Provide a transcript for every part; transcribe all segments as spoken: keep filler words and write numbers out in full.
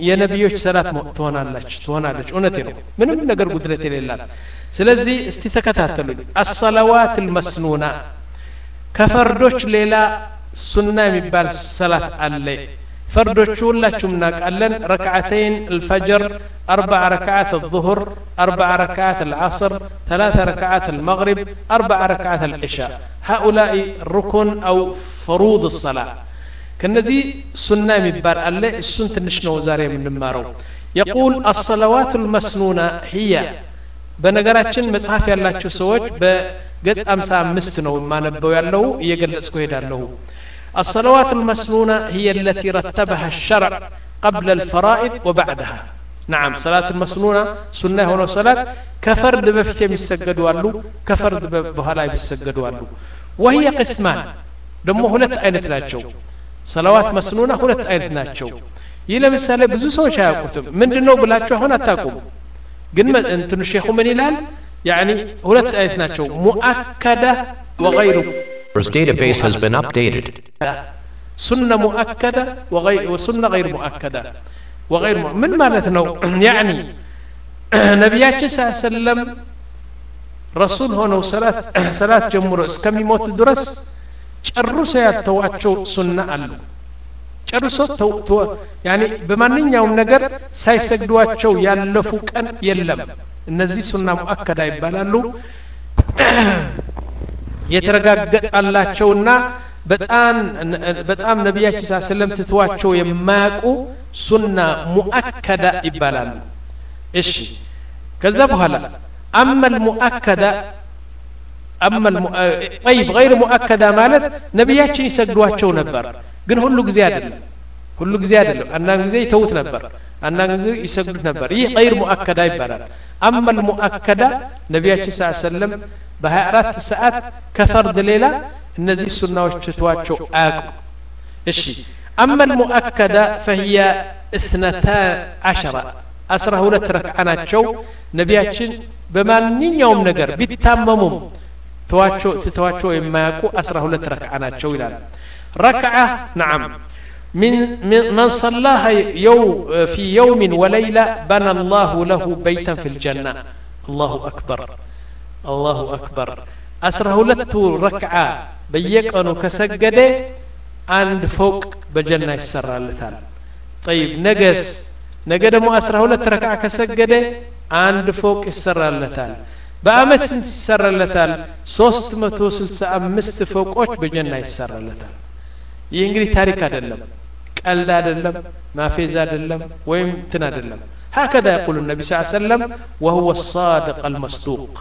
የነብዮች ሰላት ትሆናለች ትሆናለች እውነቴ ነው ምንም ነገር ጉድለት የሌላት ስለዚህ እስቲ ተከታተሉኝ الصلوات المسنونة ከፈርዶች ሌላ ሱና የሚባል ሰላት አለ ፈርዶቹ ሁላችሁም እናውቃለን ረክዓተይን الفجر أربع ركعات الظهر أربع ركعات العصر ثلاث ركعات المغرب أربع ركعات العشاء هؤلاء ركن أو فروض الصلاة كنذي سنة مبار الله السنة نشنو زاري من نمارو يقول الصلوات المسنونة هي بنقراتشن مصحف يالله سوج بقد أمسا مستنو ما نبو يالله يقل اسكويد يالله الصلوات المسنونة هي التي رتبها الشرع قبل الفرائض وبعدها نعم صلاة المسنونة سنة هنا صلاة كفرد بفتيم يسجدوا له كفرد بهلاي بيسجدوا له وهي قسمان دمو هلت أينت ناتشو صلوات مسنونة هلت أينت ناتشو يلا مثال بزو سوى شاكوتم من دنو بلاتشو هنا تاكم قلنا انتو الشيخ من الان يعني هلت أينت ناتشو مؤكدة وغيره This database has been updated. سنة مؤكدة وغير وسنة غير مؤكدة وغير م... من معناته يعني نبياتي صلى الله عليه وسلم رسول هنا وصلاة صلاة جمهور كم يموت درس ጨርሶ ያተዋቸው ሱና አሉ ጨርሶ ተው يعني በማንኛውም ነገር ሳይሰግዷቸው ያለፉ ቀን የለም እነዚህ ሱና ሙአከዳ ይባላሉ የተረጋገጠላቸውና በጣም በጣም ነብያችን ሰለላሁ ዐለይሂ ወሰለም ትተዋቸው የማያውቁ ሱና ሙአከዳ ይባላሉ እሺ ከዛ በኋላ اما المؤكده اما الم... طيب غير مؤكده ማለት ነብያችን ይሰግዷቸው ነበር ግን ሁሉ ጊዜ አይደለም ሁሉ ጊዜ አይደለም አንዳንድ ጊዜ ይተውት ነበር አንዳንድ ጊዜ ይሰግዱት ነበር ይህ غير مؤكده ይባላል اما المؤكده ነብያችን ሰለላሁ ዐለይሂ ወሰለም በ24 ሰዓት ከፈርድ ሌላ እነዚህ ሱናዎች ትተዋቸው አያውቁ እሺ اما المؤكده فهي اثنتا عشرة አስራ ሁለት ረክዓ ናቸው ነብያችን በማንኛውም ነገር ቢታመሙም ተዋቸው ተዋቸው የማያውቁ አስራ ሁለት ረክዓ ናቸው ይላል ركعه نعم من من صلاها يوم في يوم وليله بنى الله له بيتا في الجنه الله اكبر الله اكبر አስራ ሁለት ረክዓ በየቀኑ ከሰገደ አንድ ፎቅ በጀና ይሰራለታል طيب ነገስ ነገ ደግሞ አስራ ሁለት ረክዓ ከሰገደ አንድ ፎቅ ይሰራለታል በአመት ስንት ይሰራለታል ሶስት መቶ ስልሳ አምስት ፎቆች በጀና ይሰራለታል ይህ እንግዲህ ታሪክ አይደለም ቀልድ አይደለም ማፌዝ አይደለም ወይም እንትን አይደለም هكذا يقول النبي صلى الله عليه وسلم وهو الصادق المصدوق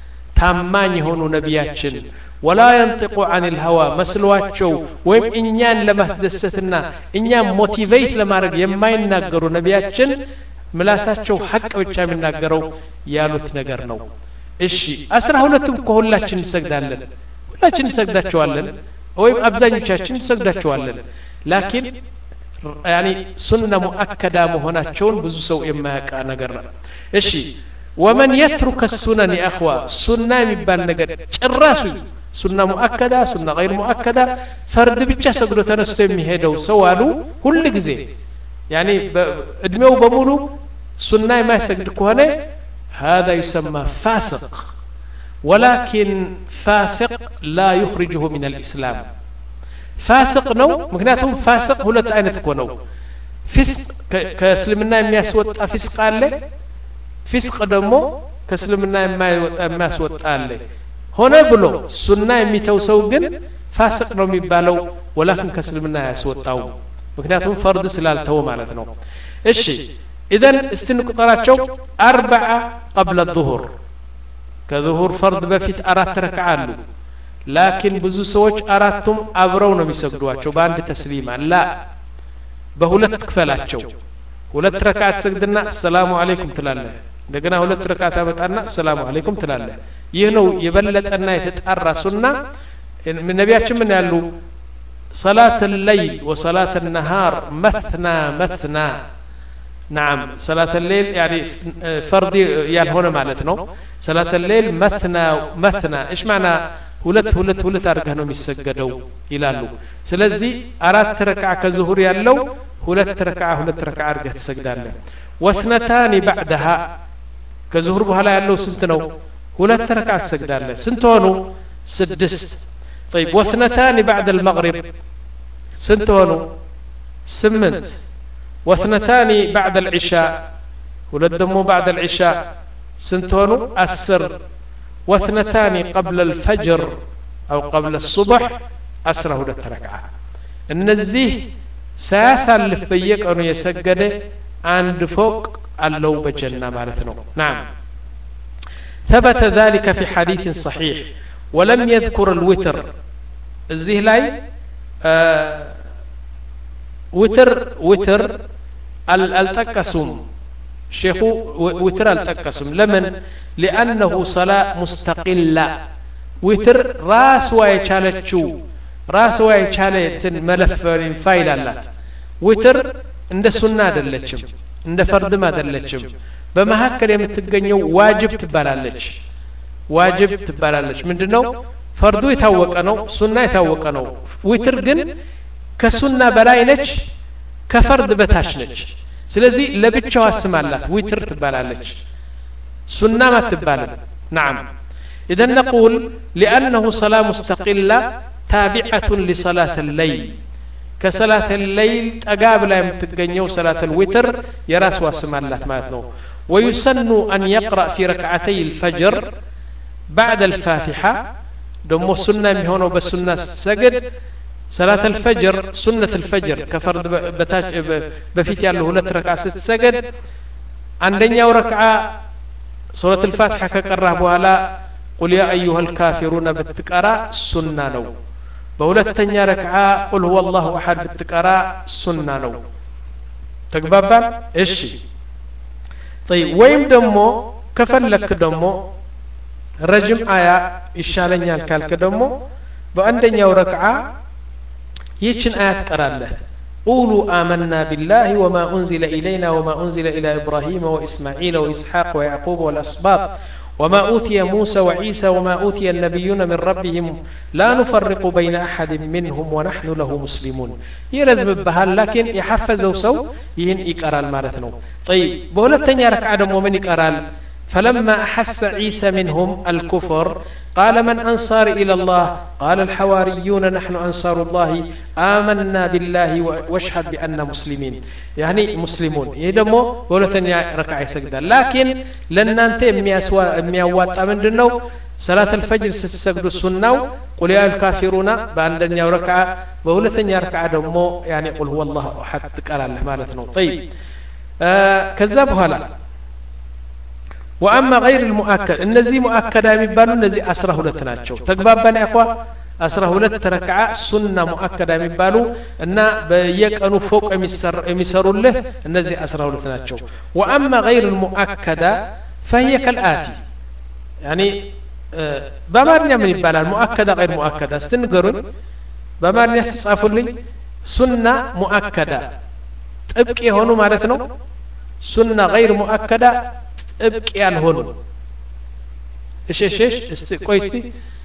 ታማኝ የሆኑ ነብያችን ولا ينطق عن الهوى መስሏቸው ወይም እኛን ለማስደሰትና እኛን ሞቲቬት ለማድረግ የማይናገሩ ነብያችን ምላሳቸው ሐቅ ብቻ የሚናገረው ያሉት ነገር ነው እሺ አስራ ሁለቱም ከሁላችን እንሰግዳለን ሁላችን እንሰግዳቸዋለን ወይም አብዛኞቻችን እንሰግዳቸዋለን ላኪን يعني سنة مؤكدة መሆናቸውን ብዙ ሰው የማያውቅ ነገር ነው እሺ ومن يترك السنن يا اخوه سنه የሚባል ነገር ጭራሽ سنة مؤكدة سنة غير مؤكدة فرد ብቻ ሰግዶ ተነስቶ የሚሄደው ሰው አሉ ሁሉ ጊዜ يعني እድሜው በሙሉ سنة የማይሰግድ ከሆነ هذا يسمى فاسق ولكن فاسق لا يخرجه من الإسلام فاسق ነው ምክንያቱም فاسق ሁለት አይነት እኮ ነው ፍስቅ ከእስልምና የሚያስወጣ ፍስቅ አለ ፍስቅ ደግሞ ከእስልምና የማያስወጣ አለ ሆነ ብሎ ሱና የሚተው ሰው ግን فاسق ነው የሚባለው ولكن ከእስልምና ያስወጣው ምክንያቱም ፈርድ ስላልተው ማለት ነው እሺ اذا استنقطراቸው أربعة قبل الظهر كظهور فرض بفيت أرات ركعة አሉ لكن ብዙ ሰዎች አራቱም አብረው ነው የሚሰግዷቸው በአንድ ተስሊማ لا በሁለት ክፈላቸው ሁለት ረካዓ ሰግድና ሰላም አለይኩም ትላለህ እንደገና ሁለት ረካዓ ታመጣና ሰላም አለይኩም ትላለህ ይህ ነው የበለጠና የተጣራ ሱና ነብያችን ምን ያሉ صلاه الليل وصلاه النهار مثنى مثنى نعم صلاة الليل يعني فرض يالهون معناتنا صلاة الليل مثنى مثنى ايش معنى ሁለት ሁለት ሁለት አርገህ ነው የሚሰገደው ይላሉ ስለዚህ አራት ረክዓ ከዙሁር ያለው ሁለት ረክዓ ሁለት ረክዓ አርገህ ትሰግዳለህ واثنتان بعدها ከዙሁር በኋላ ያለው ስንት ነው ሁለት ረክዓ ትሰግዳለህ ስንት ሆኑ ስድስት طيب واثنتان بعد المغرب ስንት ሆኑ ስምንት واثنتان بعد العشاء ሁለት ደግሞ بعد العشاء ስንት ሆኑ አስር واثنتان قبل الفجر أو قبل الصبح أسره ሁለት ረክዓ እነዚህ ሳያሳልፍ በየቀኑ የሰገደ አንድ ፎቅ አለው በጀና ማለት ነው نعم ثبت ذلك في حديث صحيح ولم يذكر الوتر እዚህ ላይ وتر وتر التقسم شيخ وتر التقسم لمن لأنه صلاة مستقلة وتر راس ويشالتشو راس ويشالتن ملف فايل اللات وتر عند سنة دلتشم عند فرد ما دلتشم بمهكر يمتقنيو واجب تبالالش واجب تبالالش من دنو فردو يتوقنو سنة يتوقنو وتر جن كسنة بلاينش كفرد بتاشنش ስለዚህ ለብቻው አስማላት ዊትር ትባላለች ሱና ማትባልም نعم اذا نقول لانه صلاه مستقله تابعه لصلاه الليل كصلاه الليل تقاب لا يمتገኘው صلاه الوتر የራስ አስማላት ማለት ነው ويسن ان يقرا في ركعتي الفجر بعد الفاتحه دمو سنه የሚሆነው በሱና ሰገድ صلاة الفجر سنة الفجر كفرد بتاج بفيت يالله ሁለት ረክዓ ስትሰገድ አንደኛው ረክዓ سورة الفاتحة ከቀራህ በኋላ قل يا ايها الكافرون بتقرا سنة ነው በሁለተኛ ረክዓ قل هو الله احد بتقرا سنة ነው ተግባባን እሺ طيب ወይም ደግሞ ከፈለክ ደግሞ ረጅም አያ ይሻለኛል ካልከ ደግሞ በአንደኛው ረክዓ يجن آيات قرالة قولوا آمنا بالله وما أنزل إلينا وما أنزل إلى إبراهيم وإسماعيل وإسحاق ويعقوب والأسباط وما أوتي موسى وعيسى وما أوتي النبيون من ربهم لا نفرق بين أحد منهم ونحن له مسلمون يرزم بهال لكن يحفزوا سو ين إقرال مالتنو طيب بولتن يرك عدم ومن إقرال فلما أحس عيسى منهم الكفر قال من أنصار إلى الله قال الحواريون نحن أنصار الله آمنا بالله واشهد بأننا مسلمين يعني مسلمون يدمو ولتن ركع سجدا لكن لن أنت ميوات أمن دنو صلاة الفجر ستسجد السنة قل يا الكافرون بأن ركع ولتن ركع دمو يعني قل هو الله أحد قال الله مالتنا طيب آه كذبها لا وأما غير المؤكد النزي مؤكد يبانو النزي أسره لتناتشو تقبابنا يا أخوة أسره لتركع سنة مؤكد يبانو أن بيكأنو فوق يمسر له النزي أسره لتناتشو وأما غير المؤكد فهي كالآتي يعني آه بمارنا من يبانا المؤكد غير مؤكد استنقرون بمارنا يستصعفوا لي سنة مؤكدة تبكي هونو مالتنو سنة غير مؤكدة ابك ያልሆኑ እሺ እሺ እስቲ ቆይ እስቲ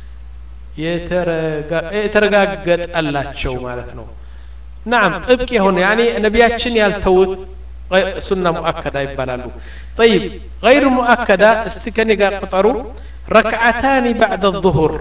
የተረጋገጠላቸው ማለት ነው نعم ጥብቅ የሆነ يعني ነብያችን ያልተውት ሱና ሙአከዳ ይባላሉ طيب غير مؤكده استكني قطروا ركعتان بعد الظهر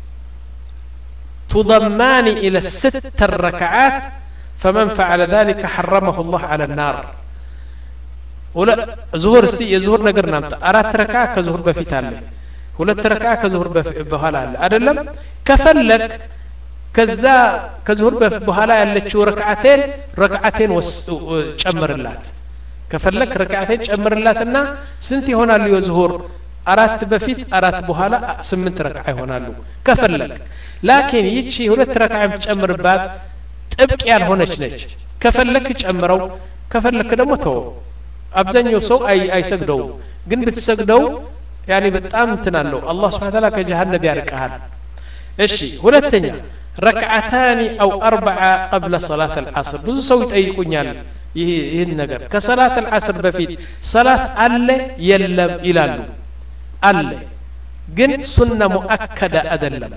تضمان الى الست الركعات فمن فعل ذلك حرمه الله على النار ولا ظهور استي يظهر ነገር ናምጣ አራት ረክዓ ከظهر በፊት አለ ሁለት ረክዓ ከظهر በኋላ አለ አይደለም ከፈለክ ከዛ ከظهر በኋላ ያለችው ረክዓቴን ረክዓቴን ጨምርላት ከፈለክ ረክዓቴን ጨምርላትና ስንት ይሆናሉ የظهر አራት በፊት አራት በኋላ ስምንት ረክዓ ይሆናሉ ከፈለክ ላኪን ይቺ ሁለት ረክዓ ጨምርባት ጥብቅ ያልሆነች ነች ከፈለክ ጨምረው ከፈለክ ደግሞ ተው አብዛኛው ሰው አይ አይሰግደው ግን ብትሰግደው ያኔ በጣም እንትናለው አላህ Subhanahu Wa Ta'ala ከጀሃነም ያርቀሃል እሺ ሁለተኛ ረክዓታኒ አው አርበዓ قبل صلاه العصر ብዙ ሰው ይጠይቁኛል ይሄ ይሄን ነገር ከሰላት العصر በፊት ሰላት አለ የለም ይላሉ አለ ግን ሱና ሙአከዳ አይደለም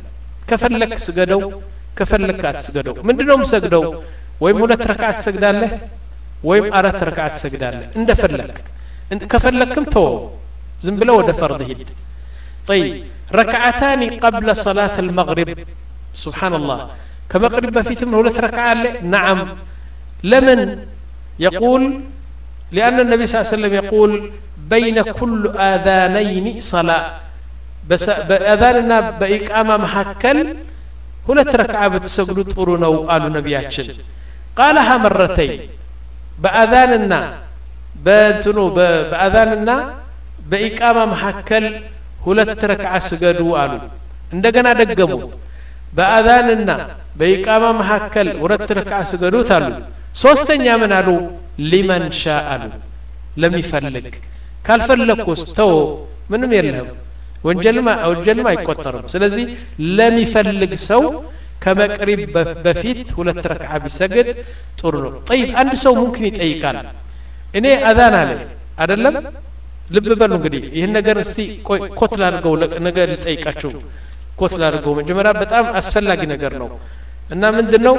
ከፈለክ ስገደው ከፈለክ አትስገደው ምንድነው መስገደው ወይም ሁለት ረካዓት ትሰግዳለህ ወይም አራት ረካዓት ትሰግዳለህ እንደፈለክ እንት ከፈለክም ተው ዝም ብለው ወደ ፈርድ ሂድ طيب ركعتان قبل صلاة المغرب سبحان الله كمغرب بفيتم ሁለት ረካዓ አለ نعم لمن يقول لأن النبي صلى الله عليه وسلم يقول بين كل آذانين صلاة بس بأذاننا بإقامة محكل ሁለት ረካዓ ብትሰግዱ ጥሩ ነው አሉ ነብያችን قالها مرتين በአዛንና በእንትኑ በአዛንና በኢቃማ መሐከል ሁለት ረካዓ ስገዱ አሉ እንደገና ደገሙ በአዛንና በኢቃማ መሐከል ሁለት ረካዓ ስገዱ አሉ ሶስተኛ ምን አሉ ሊመን ሻአ አሉ ለሚፈልግ ካልፈለኩስ ተው ምንም የለም ወንጀልማ ወንጀልማ አይቆጠርም ስለዚህ ለሚፈልግ ሰው ከመቅሪብ በፊት ሁለት ረካዓ ቢሰግድ ጥሩ ነው طيب አንድ ሰው ممكن ይጠይቃል እኔ አዛን አለ አይደለም ልብ በሉ እንግዲህ ይሄን ነገር እስቲ ኮት ላድርገው ነገር ልጠይቃችሁ ኮት ላድርገው መጀመሪያ በጣም አስፈላጊ ነገር ነው እና ምንድነው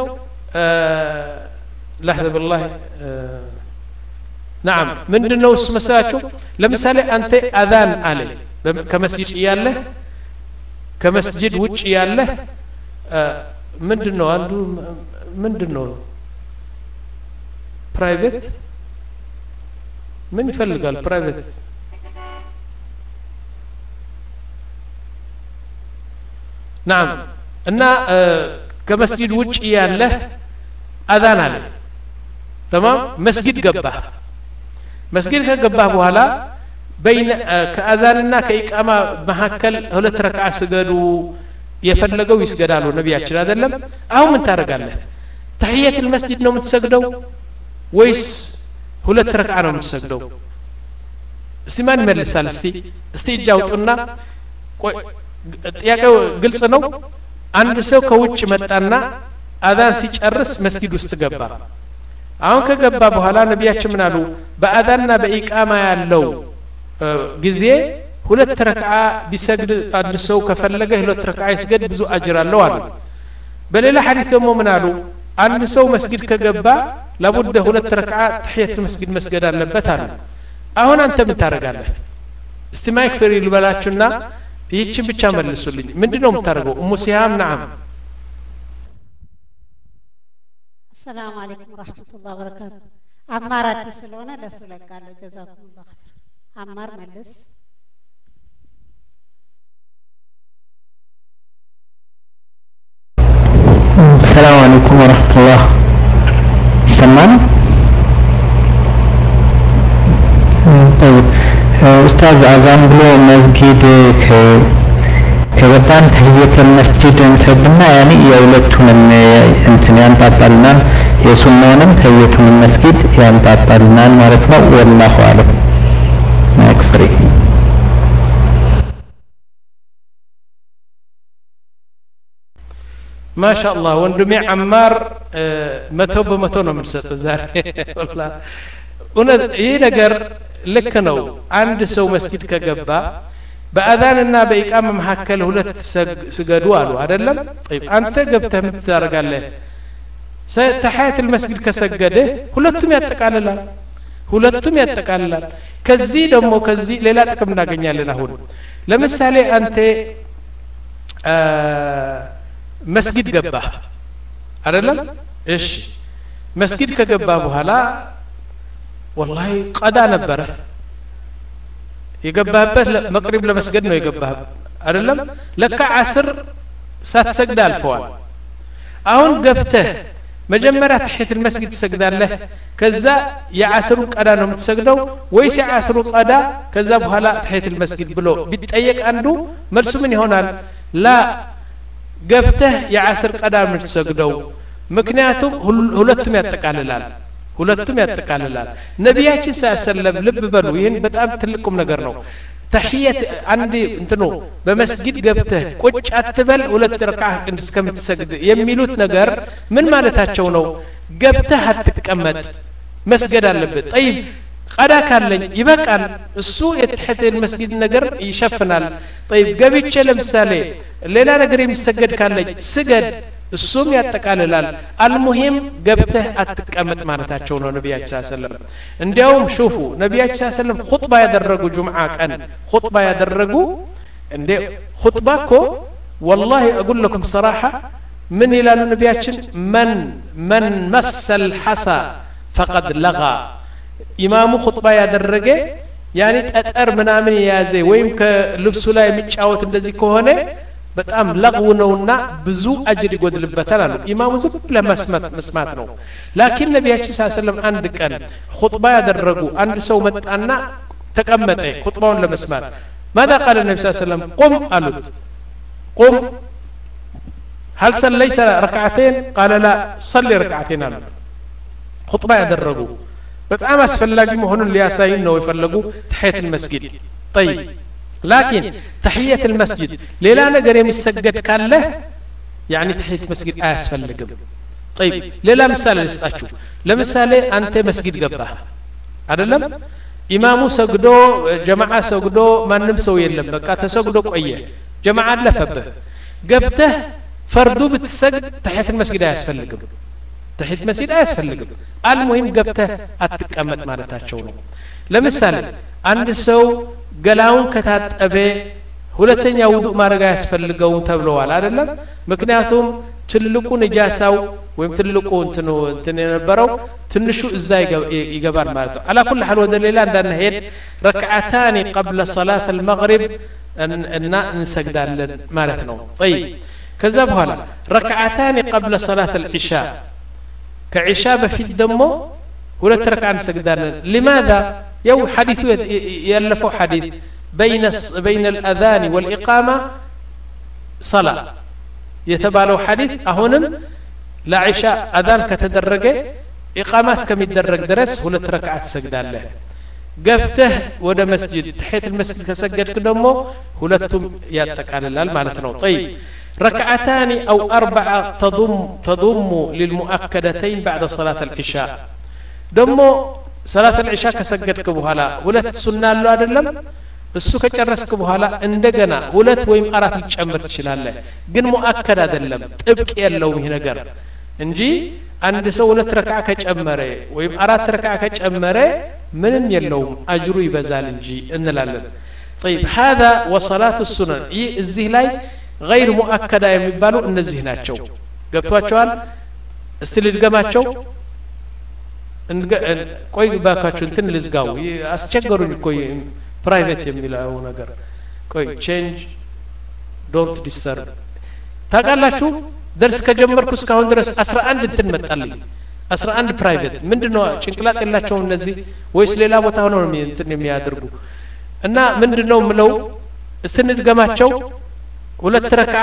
لحظه بالله نعم ምንድነው እሱ መሰላችሁ ለምሳሌ አንተ አዛን አለ ከመስጂድ ያለ ከመስጂድ ውጭ ያለ ምንድነው አንዱ ምንድነው ፕራይቬት ምን ይፈልጋል ፕራይቬት نعم እና ከመስጂድ ውጭ ያለ አዛን አለ تمام መስጊድ ገባህ መስጊድ ከገባህ በኋላ بين ከአዛንና ከኢቃማ መሐከል ሁለት ረካዓ ስገዱ የፈለገው ይስገዳሉ ነብያችን አይደለም አሁን ምን ታረጋለህ ተህiyat المسجد ነው የምትሰግደው ወይስ ሁለት ረካዓ ነው የምትሰግደው እስቲ ማን መልሳል እስቲ እስቲ እጃውጡና ጥያቄው ግልጽ ነው አንድ ሰው ከውጭ መጣና አዛን ሲጨርስ መስጊድ ውስጥ ገባ አሁን ከገባ በኋላ ነብያችን ምን አሉ በአዛንና በኢቃማ ያለው ጊዜ ሁለት ረካዓ ቢሰግድ አንድ ሰው ከፈለገ ሁለት ረካዓ ይስገድ ብዙ አጅር አለው አሉ በሌላ ሐዲስ ደግሞ ምን አሉ አንድ ሰው መስጊድ ከገባ ለቡደ ሁለት ረካዓ ተህiyat መስጊድ መስገድ አለበት አሉ አሁን አንተ ምን ታረጋለህ እስቲ ማይክ ፍሪ ልበላችሁና ይህችን ብቻ መልሱልኝ ምንድነው የምታረገው ኡሙ ሲሃም نعم السلام عليكم ورحمة الله وبركاته አማራት ስለሆነ ለሱ ለቃለሁ ጀዛኩም الله አማር መልስ السلام عليكم ورحمة الله سمان طيب أستاذ أذان بلو مسجد كبتان تحية المسجد نسبنا يعني يولدتهم انتن ينطاطلنا يسنونم تحية المسجد ينطاطلنا مارتنا والله أعلم ما يكفري ما شاء الله وندمي عمار متو بمتو ነው የምትሰጠው ዛሬ والله እውነት ይሄ ነገር ልክ ነው አንድ ሰው መስጊድ ከገባ በአዛንና በኢቃማ መሐከል ሁለት ስገዱ አሉ አይደለም طيب አንተ ገብተህ ምን ታደርጋለህ ተህiyat المسجد ከሰገደ ሁለቱም ያጠቃልላል ሁለቱም ያጠቃልላል ከዚህ ደግሞ ከዚህ ሌላ ጥቅም እናገኛለን አሁን ለምሳሌ አንተ መስጊድ ገባህ አይደለም እሺ መስጊድ ከገባ በኋላ والله قضا ነበረ የገባህበት መቅሪብ ለመስገድ ነው የገባህ አይደለም ለካ ዓስር ሳትሰግድ አልፈዋል አሁን ገብተህ መጀመሪያ ተህiyat المسجد ትሰግዳለህ ከዛ የዓስሩ ቀዳ ነው የምትሰግደው ወይስ የዓስሩ ቀዳ ከዛ በኋላ ተህiyat المسجد ብሎ ቢጠየቅ አንዱ መልሱ ምን ይሆናል ላ ገብተህ የዓስር ቀዳ የምትሰግደው ምክንያቱም ሁለቱም ያጠቃልላል ሁለቱም ያጠቃልላል ነብያችን ሰለላሁ ልብ በሉ ይሄን በጣም ትልቁም ነገር ነው ተህiyat አንድ እንትኑ በመስጊድ ገብተህ ቁጭ አትበል ሁለት ረካዓ እስከምትሰግድ የሚሉት ነገር ምን ማለታቸው ነው ገብተህ አትቀመጥ መስገድ አለበት طيب ቀዳ ካለኝ ይበቃል እሱ የተህiyat المسجد ነገር ይሸፍናል طيب ገብቼ ለምሳሌ ሌላ ነገር የሚሰገድ ካለ ስገድ እሱም ያጠቃልላል አልሙሂም ገብተህ አትቀመጥ ማለታቸው ነው ነብያችን ሰለላሁ ዐለይሂ ወሰለም እንዲያውም ሹፉ ነብያችን ሰለላሁ ዐለይሂ ወሰለም ኹጥባ ያደረጉ ጁምዓ ቀን ኹጥባ ያደረጉ እንደ ኹጥባ እኮ والله اقول لكم صراحه من ይላሉ ነብያችን من من مس الحصى فقد لغى ኢማሙ ኹጥባ ያደረገ ያኒ ጠጠር ምናምን ያዘ ወይም ከልብሱ ላይ የሚጫወት እንደዚህ ከሆነ በጣም ለغው ነውና ብዙ አጅር ይጎድልበታል አሉ ኢማሙ ዝም ለመስማት መስማት ነው ላኪን ነብያችን ሰለላሁ ዐለይሂ ወሰለም አንድ ቀን ኹጥባ ያደረጉ አንድ ሰው መጣና ተቀመጠ ኹጥባውን ለመስማት ماذا قال النبي صلى الله عليه وسلم قم قالت قم هل صليت ركعتين قال لا صلي ركعتين قالت خطبه ያደረጉ በጣም አስፈላጊ መሆኑን ሊያሳዩን ነው የፈለጉ ተህiyat المسجد طيب لكن تحية المسجد ሌላ ነገር የሚሰገድ ካለ يعني تحية المسجد አያስፈልግም طيب ሌላ ምሳሌ ልስጣችሁ ለምሳሌ አንተ መስጊድ ገባህ አይደለም ኢማሙ ሰግዶ ጀማዓ ሰግዶ ማንም ሰው የለም በቃ ተሰግዶ ቆየ ጀማዓ አለፈበህ ገብተህ ፈርዱ ብትሰግድ تحية المسجد አያስፈልግም تحية المسجد አያስፈልግም المهم ገብተህ አትቀመጥ ማለታቸው ነው ለምሳሌ አንድ ሰው ገላውን ከታጠበ ሁለተኛ ውዱእ ማድረግ አያስፈልገው ተብለዋል አይደለም ምክንያቱም ትልቁ ነጃሳው ወይም ትልቁ እንትኑ እንትን የነበረው ትንሹ እዛ ይገባል ማለት ነው على كل حال ወደ ሌላ እንዳንሄድ ركعتان قبل صلاة المغرب እና እንሰግዳለን ማለት ነው طيب ከዛ በኋላ ركعتان قبل صلاة العشاء كعشاء በፊት ደግሞ ሁለት ረክዓ እንሰግዳለን لماذا يو حديث يلفوا حديث بين بين الأذان والإقامة صلاة يتبالو حديث أهونم لا عشاء أذان كتدرجة إقامة كم يتدرج درس ሁለት ረክዓ ትሰግዳለህ ገብተህ ወደ መስጂድ تحية المسجد كسجد كدمو ሁለቱም ያጠቃልላል ማለት ነው طيب ركعتان أو أربعة تضم تضم للمؤكدتين بعد صلاة العشاء دمو صلاة العشاء كسجدك بوهلا ሁለት ሱና አለው አይደለም እሱ ከጨረስክ በኋላ እንደገና ሁለት ወይም አራት ልጨምር ትችላለህ ግን ሙአከድ አይደለም ጥብቅ የለውም ይሄ ነገር እንጂ አንድ ሰው ሁለት ረክዓ ከጨመረ ወይም አራት ረክዓ ከጨመረ ምንም የለውም አጅሩ ይበዛል እንጂ እንላለን طيب هذا وصلاة السنن ይህ እዚህ ላይ غير مؤكدة የሚባሉ እነዚህ ናቸው ገብቷቸዋል እስቲ ልድገማቸው ቆይ ባካችሁ እንትን ልዝጋው አስቸገሩኝ እኮ ፕራይቬት የሚለው ነገር ቆይ ቼንጅ ዶንት ዲስተርብ ታውቃላችሁ ደርስ ከጀመርኩ እስካሁን ድረስ አስራ አንድ እንትን መጣልኝ አስራ አንድ ፕራይቬት ምንድነው ጭንቅላት የላቸው እነዚህ ወይስ ሌላ ቦታ ሆነው ነው እንትን የሚያደርጉ እና ምንድነው ምለው እስንድገማቸው ሁለት ረክዓ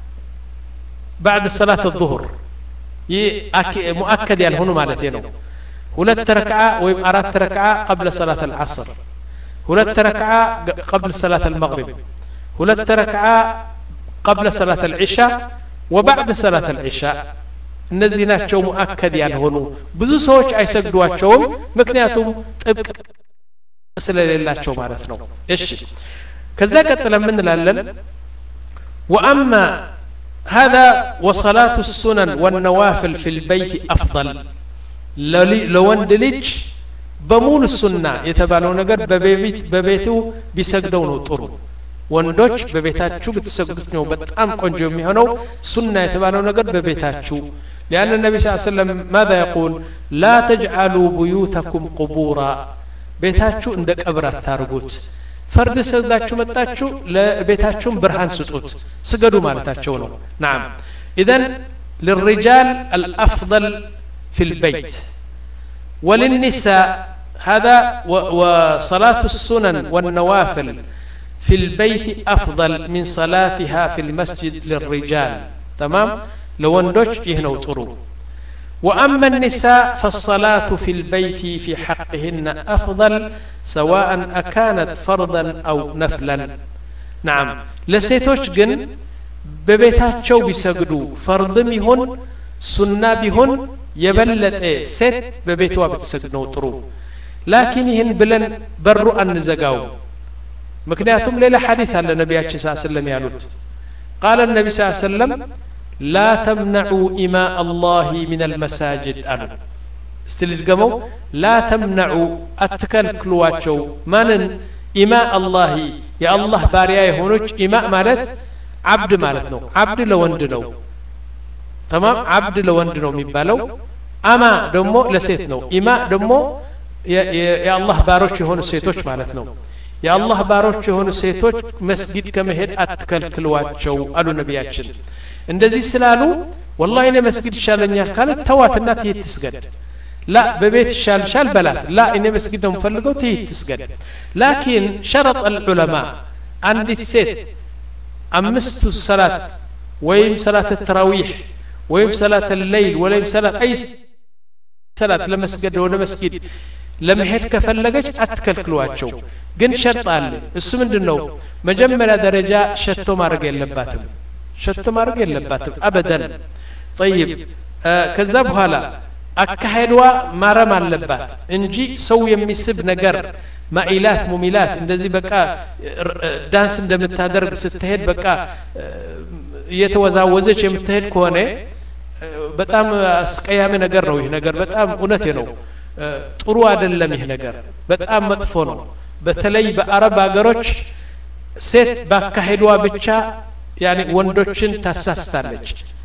بعد صلاة الظهر ي مؤكد ያልሆኑ ማለት ነው ሁለት ረክዓ ወይም አራት ረክዓ قبل صلاة العصر ሁለት ረክዓ قبل صلاة المغرب ሁለት ረክዓ قبل صلاة العشاء وبعد صلاة العشاء እነዚህ ናቸው ሙአከድ ያልሆኑ ብዙ ሰዎች አይሰግዷቸውም ምክንያቱም ጥብቅ ስለሌላቸው ማለት ነው እሺ ከዛ ቀጥለን ምን እንላለን واما هذا وصلاة السنن والنوافل في البيت افضل ለወንድ ልጅ በሙሉ ሱና የተባለው ነገር በቤት በቤቱ ቢሰግደው ነው ጥሩ ወንዶች በቤታችሁ ብትሰግዱት ነው በጣም ቆንጆ የሚሆነው ሱና የተባለው ነገር በቤታችሁ لأن النبي صلى الله عليه وسلم ماذا يقول لا تجعلوا بيوتكم قبورا ቤታችሁ እንደ ቀብር አታርጉት فرد سجداتችሁ መጣችሁ ለቤታችሁም ብርሃን ስጡት ስገዱ ማለታቸው ነው نعم اذا للرجال الافضل في البيت وللنساء هذا وصلاة السنن والنوافل في البيت أفضل من صلاتها في المسجد للرجال تمام لو اندوش يهنو طرو وأما النساء فالصلاة في البيت في حقهن أفضل سواء أكانت فرضا أو نفلا نعم لسيتوش جن ببيتاتشو بيسجدو فرض بهن سنة بهن يبلت ست ببيتوا بتسجدو طرو لكن يهن بلن برو أن نزقاو مكنياتهم ليلة حديث على النبي صلى الله عليه وسلم يالوت قال النبي صلى الله عليه وسلم لا تمنعوا إماء الله من المساجد أنا استلقموا لا تمنعوا أتكلكلواتشو من إماء الله يا الله باريا يهونج إماء مالت عبد مالتنا عبد لوندنو تمام عبد لوندنو ميبالو أما دمو لسيتنو إماء دمو يا, يا, يا الله باروش يهون سيتوش مالتنا يا الله باروش يهون سيتوش مسجد كمهد أتكلكلواتشو قالوا نبياتشن እንደዚህ ስላሉ والله እኔ መስጊድ ይሻለኛል ካለ ተዋትና ትሄድ ትስገድ لا በቤት ይሻልሻል በላት لا እኔ መስጊድ ነው የምፈልገው ትሄድ ትስገድ لكن شرط العلماء አንዲት ሴት አምስቱ ሰላት ወይም ሰላት التراويح ወይም ሰላት الليل ወይም ሰላት አይ ሰላት ለመስገድ ወደ መስጊድ ለመሄድ ከፈለገች አትከልክሏቸው ግን ሸርጥ አለ እሱ ምንድነው መጀመሪያ ደረጃ ሸቶ ማድረግ የለባትም ሸቶ ማድረግ የለባትም አበደን طيب ከዛ በኋላ አካሄድዋ ማረም አለባት እንጂ ሰው የሚስብ ነገር ማኢላት ሙሚላት እንደዚህ በቃ ዳንስ እንደምታደርግ ስትሄድ በቃ እየተወዛወዘች የምትሄድ ከሆነ በጣም አስቀያሚ ነገር ነው ይሄ ነገር በጣም እውነቴ ነው ጥሩ አይደለም ይሄ ነገር በጣም መጥፎ ነው በተለይ በአረብ ሀገሮች ሴት ባካሄድዋ ብቻ يعني ወንዶችን ታሳስታለች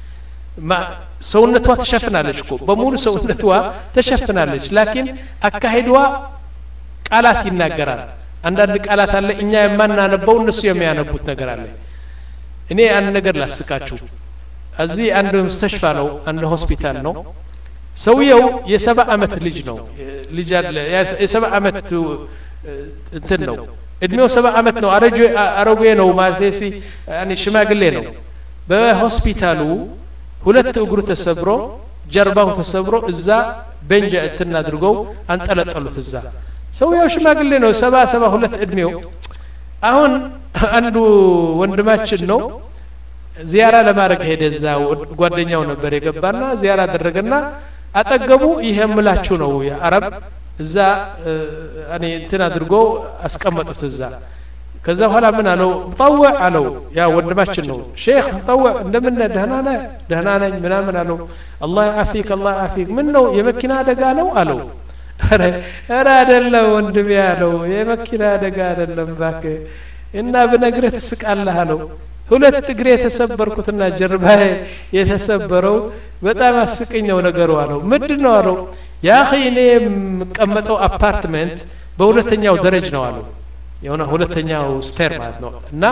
ሰውነቷ ተሸፍናለች እኮ በሙሉ ሰውነቷ ተሸፍናለች لكن አካሄድዋ ቃላት ይናገራል አንዳንድ ቃላት አለ እኛ የማናነበው እነሱ የሚያነቡት ነገር አለ እኔ አንድ ነገር ላስቃችሁ እዚህ አንድ ሙስተሽፋ ነው አንድ ሆስፒታል ነው ሰውየው የሰባ አመት ልጅ ነው ልጅ አለ የሰባ አመት እንትን ነው እድሜው ሰባ አመት ነው አረጆ አረጎ ነው ማለቴ ያኒ ሽማግሌ ነው በሆስፒታሉ ሁለት እግሩ ተሰብሮ ጀርባው ተሰብሮ እዛ በእንጀ እንትን አድርገው አንጠለጠሉት እዛ ሰውየው ሽማግሌ ነው ሰባ ሰባ ሁለት እድሜው አሁን አንዱ ወንድማችን ነው ዚያራ ለማድረግ ሄደ እዛ ጓደኛው ነበር የገባና ዚያራ አደረገና አጠገቡ ይሄምላችሁ ነው የአረብ እዛ እኔ እንትን አድርጎ አስቀመጡት እዛ ከዛ በኋላ ምን አለው طوع አለው ያ ወንድማችን ነው ሼክ طوع እንደምን ደህና ነህ ደህና ነኝ ምናምን አለው አላህ ያፊክ አላህ ያፊክ ምን ነው የመኪና አደጋ ነው አለው ኧረ ኧረ አይደለም ወንድሜ ያለው የመኪና አደጋ አይደለም ባክ እና በነግረህ ትስቃለህ አለው ሁለት እግሬ የተሰበርኩትና ጀርባዬ የተሰበረው በጣም አስቀኛው ነገሩ አለው ምንድነው አለው ያ ኸይኔ መቀመጠው አፓርትመንት በሁለተኛው ደረጃ ነው አለው የሆነ ሁለተኛው ስቴር ማለት ነው እና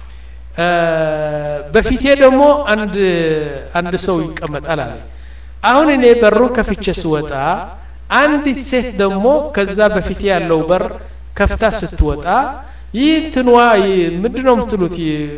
በፊቴ ደግሞ አንድ አንድ ሰው ይቀመጣል አለ አሁን እኔ በሩ ከፍቼ ስወጣ አንዲት ሴት ደግሞ ከዛ በፊቴ ያለው በር ከፍታ ስትወጣ ይትንዋ ምንድነው የምትሉት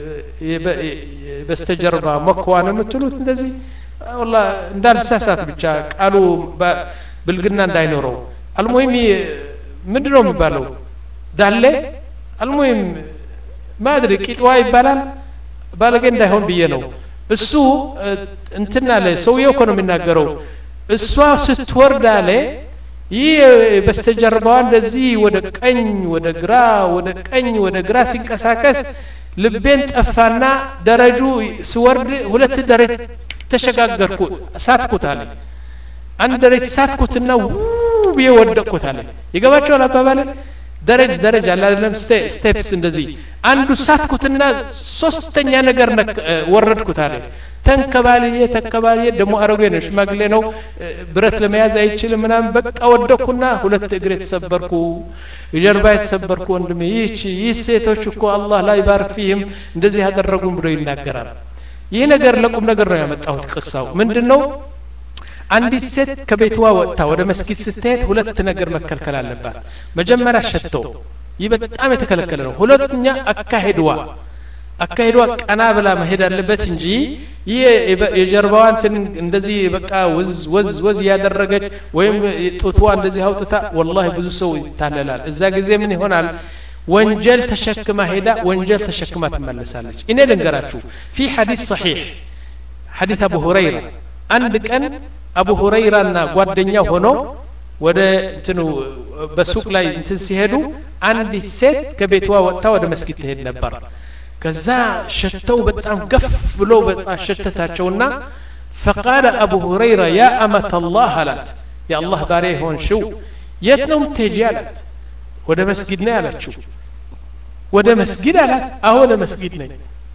በስተጀርባ መኳን የምትሉት እንደዚህ والله እንዳልሳሳት ብቻ ቃሉ ብልግና እንዳይኖረው አልሙሂም ምንድነው የሚባለው ዳለ አልሙሂም ማድሪ ቂጥዋ ይባላል ባለገ እንዳይሆን ብዬ ነው እሱ እንትና ላይ ሰውየው እኮ ነው የሚናገረው እሷ ስትወርድ አለ ይህ በስተጀርባዋ እንደዚህ ወደ ቀኝ ወደ ግራ ወደ ቀኝ ወደ ግራ ሲንቀሳቀስ ልቤን ጠፋና ደረጁ ሲወርድ ሁለት ደረጃ ተሸጋገርኩ ሳትኩት አለ አንድ ደረጃ ሳትኩትና ውብ የወደቅኩት አለ ይገባቸዋል አባባለ ደረጃ ደረጃ አላለም ስቴፕስ እንደዚህ አንዱ ሳትኩትና ሶስተኛ ነገር ወረድኩት አለ ተንከባልዬ ተከባልዬ ደሞ አረጋዊ ነው ሽማግሌ ነው ብረት ለመያዝ አይችልም ምናምን በቃ ወደኩና ሁለት እግሬ ተሰበርኩ የጀርባዬ ተሰበርኩ ወንድሜ ይህች ይህ ሴቶች እኮ አላህ ላይ ባርክ ፊህም እንደዚህ ያደረጉም ብሎ ይናገራል ይህ ነገር ለቁም ነገር ነው ያመጣሁት ቅሳው ምንድነው አንዲት ሴት ከቤቷ ወጣ ወደ መስጊድ ስትሄድ ሁለት ነገር መከልከል አለባት መጀመሪያ ሸቶ ይህ በጣም የተከለከለ ነው ሁለተኛ አካሄድዋ አካሄድዋ ቀና ብላ መሄድ አለበት እንጂ ይሄ የጀርባዋን እንደዚህ በቃ ወዝ ወዝ ወዝ ያደረገች ወይም ጡቷ እንደዚህ አውጥታ والله ብዙ ሰው ይታለላል እዛ ጊዜ ምን ይሆናል ወንጀል ተሸክማ ሄዳ ወንጀል ተሸክማ ትመለሳለች እኔ ልንገራችሁ في حديث صحيح حديث ابو هريره አንድ ቀን አቡ ሁረይራና ጓደኛው ሆኖ ወደ እንትኑ በሱቅ ላይ እንትን ሲሄዱ አንዲት ሴት ከቤቷ ወጣ ወደ መስጊድ ትሄድ ነበር ከዛ ሸተው በጣም ገፍ ብሎ በጣም ሸተታቸውና فقال أبو هريرة يا أمة الله አላት የአላህ ባሪያ ሆንሽው የት ነው የምትሄጂው አላት ወደ መስጊድ ነው ያለችው ወደ መስጊድ አላት አዎ ወደ መስጊድ ነኝ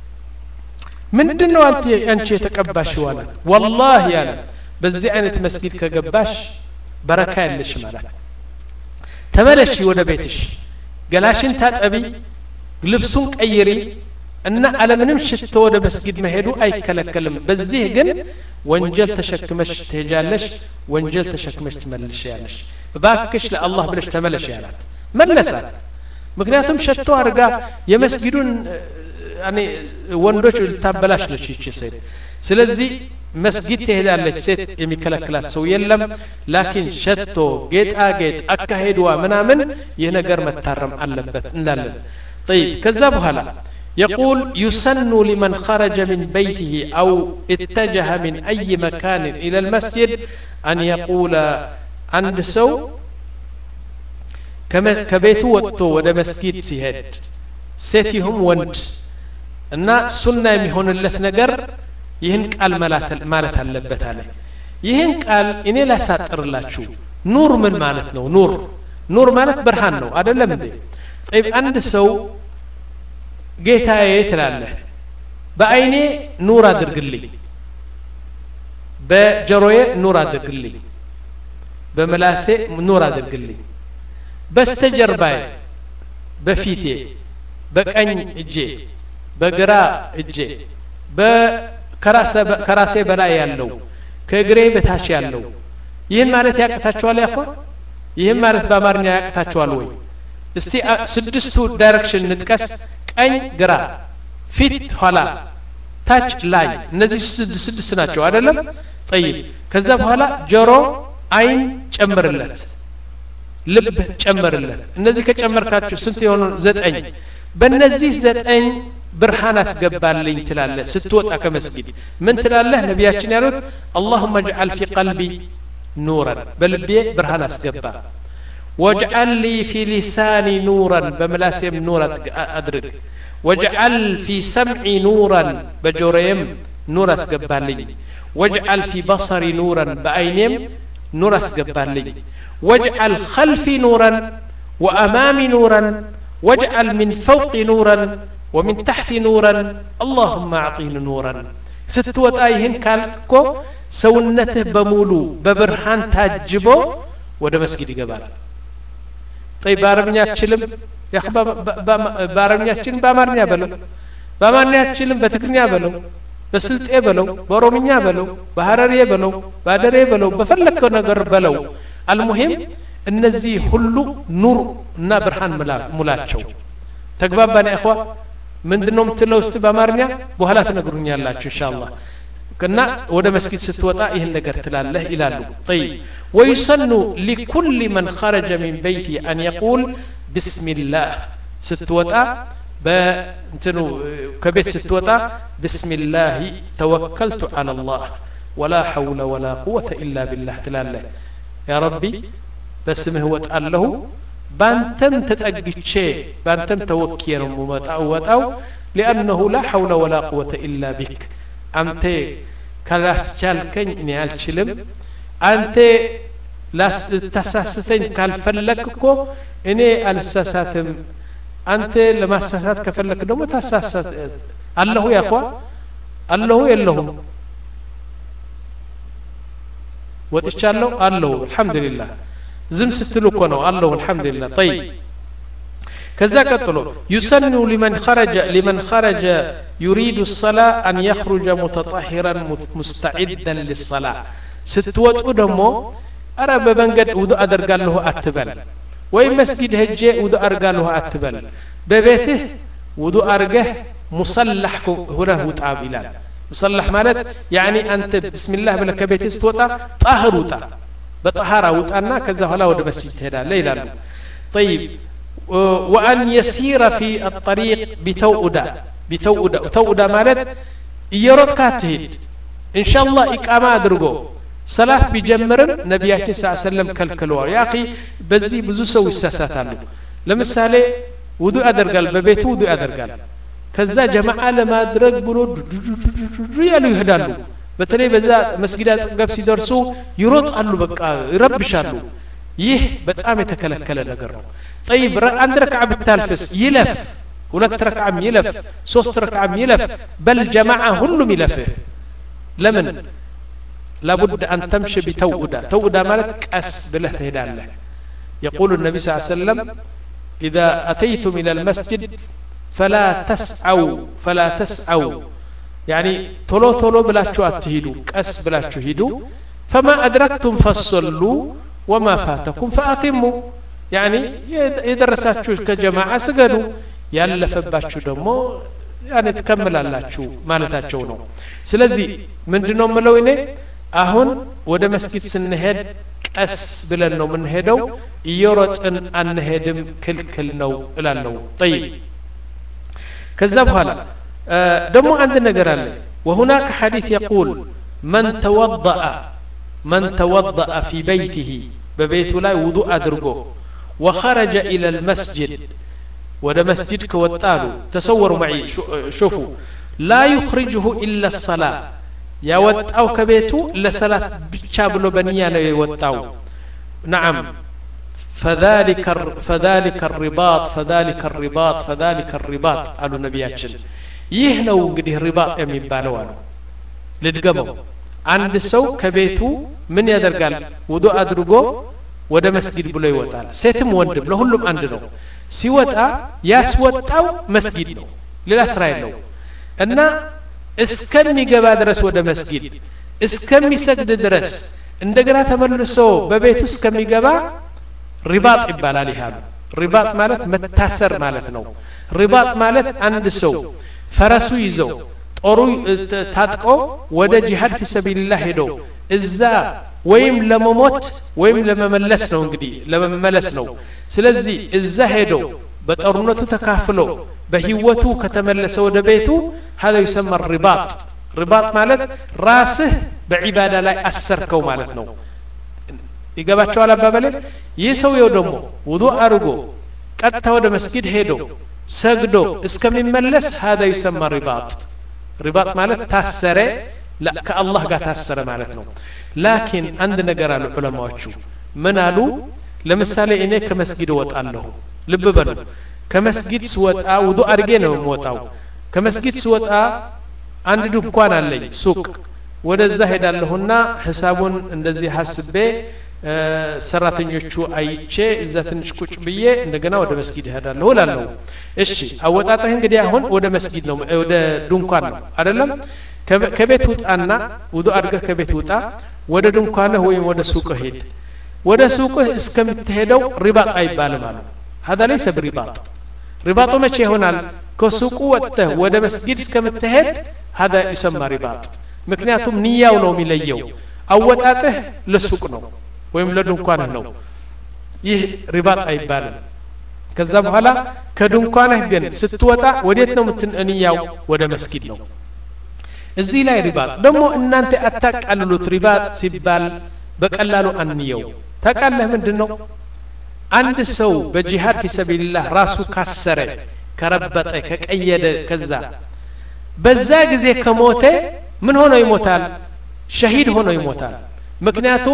ምንድነው አንተ አንቺ የተቀባሽው አላት والله አላት በዚህ አይነት መስጊድ ከገባሽ በረካ ያለሽ ማለት ተመለሺ ወደ ቤትሽ ገላሽን ታጠቢ ልብሱን ቀይሪ እና አለምንም ሽቶ ወደ መስጊድ መሄዱ አይከለከልም በዚህ ግን ወንጀል ተሸክመሽ ትሄጃለሽ ወንጀል ተሸክመሽ ትመለሻለሽ ባክሽ ለአላህ ብለሽ ተመለሽ ያላት መለሳት ምክንያቱም ሸቶ አርጋ የመስጊዱን ያኔ ወንዶች ልታበላሽ ነች እቺ ሴት ስለዚህ መስጊድ ትሄዳለች ሴት የሚከለክላት ሰው የለም ላኪን ሸቶ ጌጣጌጥ አካሄድዋ ምናምን ይህ ነገር መታረም አለበት እንላለን طيب ከዛ በኋላ يقول يسن لمن خرج من بيته أو اتجه من أي مكان إلى المسجد أن يقول عند سو كبيت وطو ودا مسجد سيهد سيتهم وند እና ሱና የሚሆንለት ነገር ይህን ቃል ማለት አለበት አለ ይህን ቃል እኔ ላሳጥርላችሁ ኑር ምን ማለት ነው ኑር ኑር ማለት ብርሃን ነው አይደለም እንዴ طيب አንድ ሰው ጌታዬ ትላለህ በአይኔ ኑር አድርግልኝ በጆሮዬ ኑር አድርግልኝ በመላሴ ኑር አድርግልኝ በስተጀርባዬ በፊቴ በቀኝ እጄ በግራ እጄ በከራሴ በላይ ያለው ከግሬ በታች ያለው ይህን ማለት ያቀታቸዋል ያፋ ይህን ማለት በአማርኛ ያቀታቸዋል ወይ እስቲ ስድስቱ ዳይሬክሽን ንጥቀስ ቀኝ ግራ ፊት ኋላ ታች ላይ እነዚህ ስድስት ናቸው አይደለም طيب ከዛ በኋላ ጆሮ አይን ጨምርለት ልብ ጨምርለት እነዚህ ከጨመርካቸው ስንት ይሆኑ ዘጠኝ በእነዚህ ዘጠኝ ብርሃን አስገባልኝ ትላለህ ስትወጣ ከመስጊድ ምን ትላለህ ነብያችን ያሉት اللهم اجعل في قلبي نورا በልቤ ብርሃን አስገባ واجعل لي في لساني نورا بملاسم نورا أدرك واجعل في سمعي نورا بجوريم نور اسقبالي واجعل في بصري نورا بأينيم نور اسقبالي واجعل خلفي نورا وأمامي نورا واجعل من فوقي نورا ومن تحت نورا اللهم أعطيني نورا ستوت آيهن كالكو سونته بمولو ببرهان تاجبو وده مسجد قبال طيب بارمنيا تشلم يا اخبا بارمنيا تشلم بامارنيا بلو بامارنيا تشلم بتكنيا بلو بسلطئ بلو برومنيا بلو بحرريه بلو بادريه بلو بفلكو ነገር بلو المهم እነዚህ ሁሉ ኑር እና ብርሃን ሙላቸው ተግባባና اخوا ምንድነው የምትለው እስቲ በአማርኛ በኋላ ተነግሩኛላችሁ ኢንሻአላህ ከና ወደ መስጊድ ስትወጣ ይሄን ነገር ትላለህ ይላሉ طيب ويسن لكل من خرج من بيته أن يقول بسم الله ستوطا بنتنو كبيت ستوطا بسم الله توكلت على الله ولا حول ولا قوة إلا بالله تلاله يا ربي بسمه وتقاله بانتم تتأجيشي بانتم توكير ومتعوتاو لأنه لا حول ولا قوة إلا بك أنت كلاس شالكين إني ألشلم أنت لا تساستين كالفلككو إني ألساساتم أنت لما ساسات كفلك دوما تساسات الله يا أخوة الله يلهم وتشالو الله الحمد لله زم ستلوكونو الله الحمد لله طيب كذا قتلوا يسن لمن خرج لمن خرج يريد الصلاة أن يخرج متطهرا مستعدا للصلاة ستوتو دمو أرى ببنجد وضو أدرقال له أتبل وإن مسجد هجي وضو أرقال له أتبل ببيته وضو أرقه مصلح هنا هو تعابلان مصلح مالت يعني أنت بسم الله بلك بيته ستوتا طاهر وطا بطهارة وطانا كذا هلا ود مسجد هدا ليلا طيب وأن يسير في الطريق بتوؤدا بتوؤدا توؤدا مالت يرد كاتهد إن شاء الله إقامة أدرقو صلاة بجمرن نبياتي صلى الله عليه وسلم كالكلوار يا أخي بزي بزو سوي الساسات عنه لمثالي وضوء أدرقال ببيت وضوء أدرقال ከዛ ጀማዓ ለማድረግ ብሎ ያሉ ይሄዳሉ በተለይ በዛ መስጊድ አጠገብ ሲደርሱ ይሮጣሉ በቃ ይረብሻሉ ይህ በጣም የተከለከለ ነገር ነው طيب አንድ ረክዓ ብታልፍስ ይለፍ ሁለት ረክዓም ይለፍ ሶስት ረክዓም ይለፍ በል ጀማዓ ሁሉም ይለፍ ለምን لابد أن تمشي بتوؤدة توؤدة مالت قس بله تهدالله يقول النبي صلى الله عليه وسلم إذا أتيتم إلى المسجد فلا تسعوا فلا تسعوا يعني تلو تلو بلا شو أتهدوا قس بلا شو هدوا فما أدركتم فصلوا وما فاتكم فأتموا يعني يدرساتشو كجماعة سجدوا ያለፈባችሁ ደግሞ ያኔ ተከመላላችሁ ማለታቸው ነው ስለዚህ ምንድነው ምለው እኔ አሁን ወደ መስጊድ ስንሄድ ቀስ ብለን ነው ምን ሄደው እየሮጥን አንሄድም ክልክል ነው እላለሁ طيب ከዛ በኋላ ደግሞ አንድ ነገር አለ وهناك حديث يقول من توضأ من توضأ في بيته ببيته لا وضوء أدرجه وخرج إلى المسجد وده مسجد كوتالو تصوروا معي شوفوا لا يخرجه إلا الصلاة يا وتاو كبيتو لصلاة بتشابلو بنيا لا يوتاو نعم فذلك فذلك الرباط فذلك الرباط فذلك الرباط قالوا نبياتنا يهنو قديه الرباط يميبالو قالوا لدقمو عند سو كبيتو من يدرقال وضوء أدرقو ወደ መስጊድ ብሎ ይወጣል ሴትም ወንድም ለሁሉም አንድ ነው ሲወጣ ያስወጣው መስጊድ ነው ሌላ ስራ የለው እና እስከሚገባ ድረስ ወደ መስጊድ እስከሚሰግድ ድረስ እንደገና ተመልሶ በቤቱ እስከሚገባ ሪባጥ ይባላል ይሃሉ ሪባጥ ማለት መታሰር ማለት ነው ሪባጥ ማለት አንድ ሰው ፈረሱ ይዘው ጦሩ ታጥቆ ወደ ጂሃድ في سبيل الله ሄዶ እዛ ወይም ለመሞት ወይም ለመመለስ ነው እንግዲህ ለመመለስ ነው ስለዚህ እዛ ሄዶ በጦርነቱ ተካፍሎ በህይወቱ ከተመለሰ ወደ ቤቱ هذا يسمى الرباط رباط ማለት ራስህ በዒባዳ ላይ አሰርከው ማለት ነው ይገባቸዋል አባባሌ ይህ ሰውየው ደግሞ ውዱእ አድርጎ ቀጥታ ወደ መስጊድ ሄዶ ሰግዶ እስከሚመለስ هذا يسمى الرباط رباط ማለት ታሰረ لا كالله قال تاسر معناتنا لكن عندنا قرا العلماء من قالوا لمثال اني كمسجد وطالله لب بلو كمسجد سوطا وضوء ارجي ነው የምወጣው ከመስጊድ ስወጣ አንድ ድንኳን አለኝ ሱቅ ወደዛ ሄዳለሁና ሂሳቡን እንደዚህ ሐስቤ ሰራተኞቹ አይቼ እዛ ትንሽ ቁጭ ብዬ እንደገና ወደ መስጊድ ሄዳለሁ እላለሁ እሺ አወጣጣህ እንግዲህ አሁን ወደ መስጊድ ነው ወደ ድንኳን ነው አይደለም ከቤት ውጣና ውዱእ አድርገህ ከቤት ውጣ ወደ ድንኳንህ ወይም ወደ ሱቅህ ሄድ ወደ ሱቅህ እስከምትሄደው ሪባጥ አይባልም አሉ هذا ليس برباط رباط መቼ ይሆናል ከሱቁ ወጥተህ ወደ መስጊድ እስከምትሄድ هذا يسمى رباط ምክንያቱም ንያው ነው የሚለየው አወጣጥህ ለሱቅ ነው ወይም ለድንኳንህ ነው ይህ ሪባጥ አይባልም ከዛ በኋላ ከድንኳንህ ግን ስትወጣ ወዴት ነው የምትንያው ወደ መስጊድ ነው እዚህ ላይ ሪባጥ ደግሞ እናንተ አታቃልሉት ሪባጥ ሲባል በቀላሉ አንየው ታቃለህ ምንድነው አንድ ሰው በጂሃድ في سبيل الله ራሱ ካሰረ ከረበጠ ከቀየደ ከዛ በዛ ጊዜ ከሞተ ምን ሆኖ ይሞታል ሸሂድ ሆኖ ይሞታል ምክንያቱም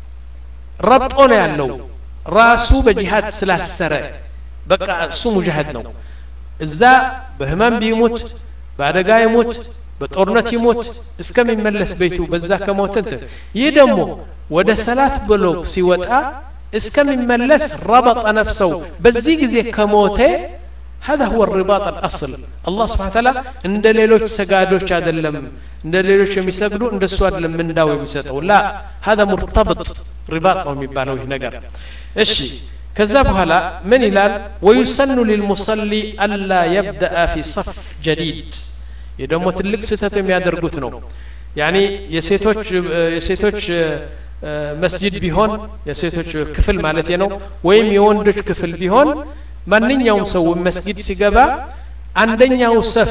ረብጦ ነው ያለው ራሱ በጂሃድ ስላሰረ በቃ እሱ ሙጃሂድ ነው እዛ በህመም ቢሞት በአደጋ ይሞት በጦርነት ይሞት እስከሚመለስ ቤቱ በዛ ከሞተ ይህ ደግሞ ወደ ሰላት ብሎ ሲወጣ እስከሚመለስ ረበጠ ነፍሰው በዚህ ጊዜ ከሞተ هذا هو الرباط الأصل الله سبحانه وتعالى عند ليلوች ሰጋዶች አይደለም እንደ ሌሎች የሚሰግዱ እንደሱ አይደለም ምንዳው የሚሰጠው لا هذا مرتبط رباط ነው የሚባለው ይሄ ነገር እሺ ከዛ በኋላ ምን ይላል ويسن للمصلي الا يبدا في صف جديد የደሞ ትልቅ ስህተት የሚያደርጉት ነው ያኒ የሴቶች የሴቶች መስጂድ ቢሆን የሴቶች ክፍል ማለት ነው ወይም የወንዶች ክፍል ቢሆን ማንኛውም ሰው መስጊድ ሲገባ አንደኛው ሰፍ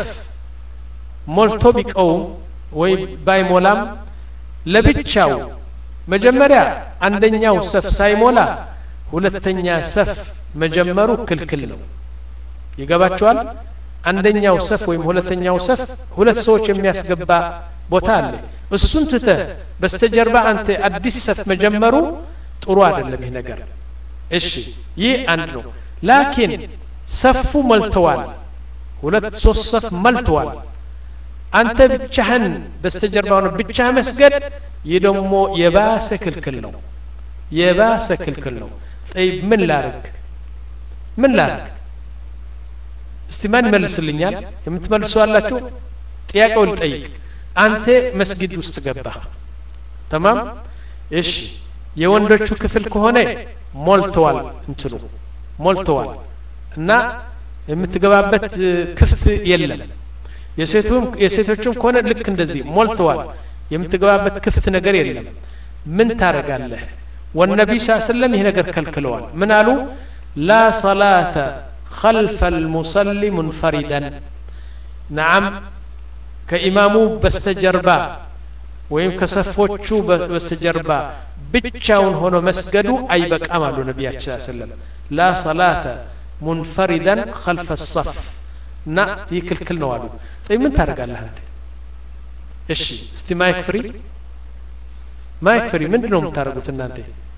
ሞልቶ ቢቀውም ወይ ባይሞላም ለብቻው መጀመሪያ አንደኛው ሰፍ ሳይሞላ ሁለተኛ ሰፍ መጀመሩ ክልክል ነው ይገባቸዋል አንደኛው ሰፍ ወይም ሁለተኛው ሰፍ ሁለት ሰዎች የሚያስገባ ቦታ አለ እሱን ትተ በስተጀርባ አንተ አዲስ ሰፍ መጀመሩ ጥሩ አይደለም ይሄ ነገር እሺ ይህ አንድ ነው ላኪን ሰፉ መልተዋል ሁለት ሶስት ሰፍ መልተዋል አንተ ብቻህን በስተጀርባው ነው ብቻ መስገድ ይደሞ የባሰ ክልክል ነው የባሰ ክልክል ነው طيب ምን ላርግ ምን ላርግ እስቲ ማን መልስልኛል የምትመልሱ አላችሁ ጥያቄው ልጠይቅ አንተ መስጊድ ውስጥ ገባ تمام እሺ የወንዶቹ ክፍል ከሆነ ሞልተዋል እንትኑ ሞልተዋል እና የምትገባበት ክፍት የለም የሴቱም የሴቶቹም ከሆነ ልክ እንደዚህ ሞልተዋል የምትገባበት ክፍት ነገር የለም ምን ታረጋለህ والنبي صلى الله عليه وسلم ይሄ ነገር ከልክለዋል ምን አሉ لا صلاة خلف المصلي منفردا نعم كإمامو بستجربا ወይም ከሰፎቹ በስተጀርባ ብቻውን ሆኖ መስገዱ አይበቃም አሉ ነብያችን ሰለላሁ ዐለይሂ ወሰለም لا صلاة منفردا خلف الصف ና ይክልክል ነው አሉ طيب ምን ታረጋለህ አንተ እሺ እስቲ ማይክ ፍሪ ማይክ ፍሪ ምንድነው የምታረጉት እናንተ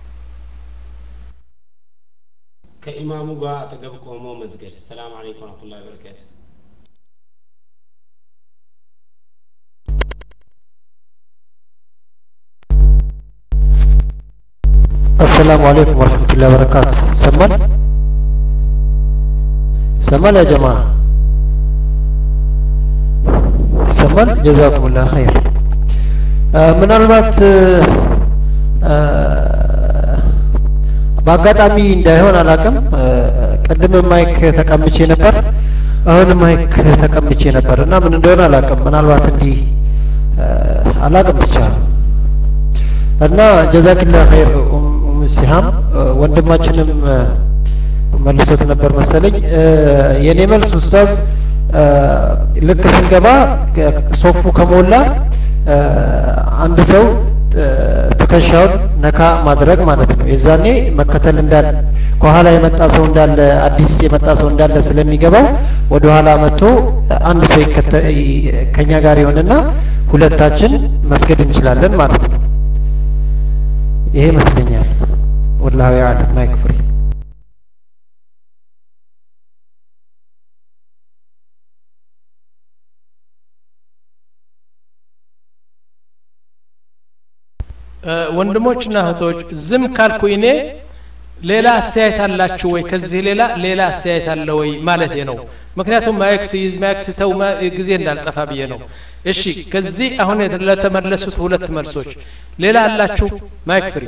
ከኢማሙ ጋር አጠገብ ቆሞ መስገድ ሰላም አለይኩም ወራህመቱላሂ ወበረካቱ السلام عليكم ورحمة الله وبركاته سمال سمال يا جماعة سمال جزاكم الله خير من الوقت በአጋጣሚ እንዳይሆን አላውቅም ቀደም ማይክ ተቀምጬ ነበር አሁን ማይክ ተቀምጬ ነበር እና ምን እንደሆነ አላውቅም ምናልባት እንዲ አላውቅም ብቻ እና ጀዛከላሁ ኸይር ኡም ሲሃም ወንድማችንም መልሶት ነበር መሰለኝ የኔ መልስ ኡስታዝ ልክ ስንገባ ሶፉ ከሞላ አንድ ሰው ተከሻውን ነካ ማድረግ ማለት ነው የዛኔ መከተል እንዳለ ከኋላ የመጣ ሰው እንዳለ አዲስ የመጣ ሰው እንዳለ ስለሚገባው ወደ ኋላ መጥቶ አንድ ሰው ከኛ ጋር ይሆንና ሁለታችን መስገድ እንችላለን ማለት ነው ይሄ መስለኛል ወላሂ ያዕለም ማይክፍሪ ወንድሞችና እህቶች ዝም ካልኩ እኔ ሌላ አስተያየት አላችሁ ወይ ከዚህ ሌላ ሌላ አስተያየት አለ ወይ ማለት ነው ምክንያቱም ማይክ ሲይዝ ማይክ ሲተው ጊዜ እንዳልጠፋ ብዬ ነው እሺ ከዚህ አሁን ለተመለሱት ሁለት መልሶች ሌላ አላችሁ ማይክ ፍሪ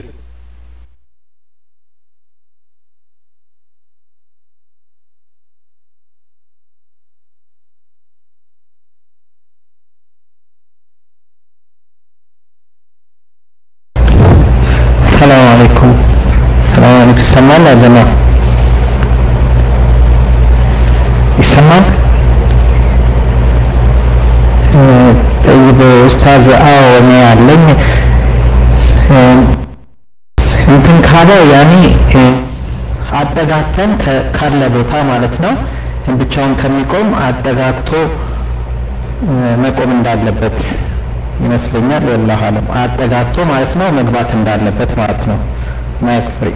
السلام عليكم السلام عليكم سمعنا يا جماعة يسمع طيب أستاذ آه وما يعلم يمكن كذا يعني አጠጋግተን ካለ ቦታ ማለት ነው ብቻውን ከሚቆም አጠጋግቶ መቆም እንዳለበት ይመስለኛል ወላሂ አለም አጠጋግቶ ማለት ነው መግባት እንዳለበት ማለት ነው ማይክ ፍሪ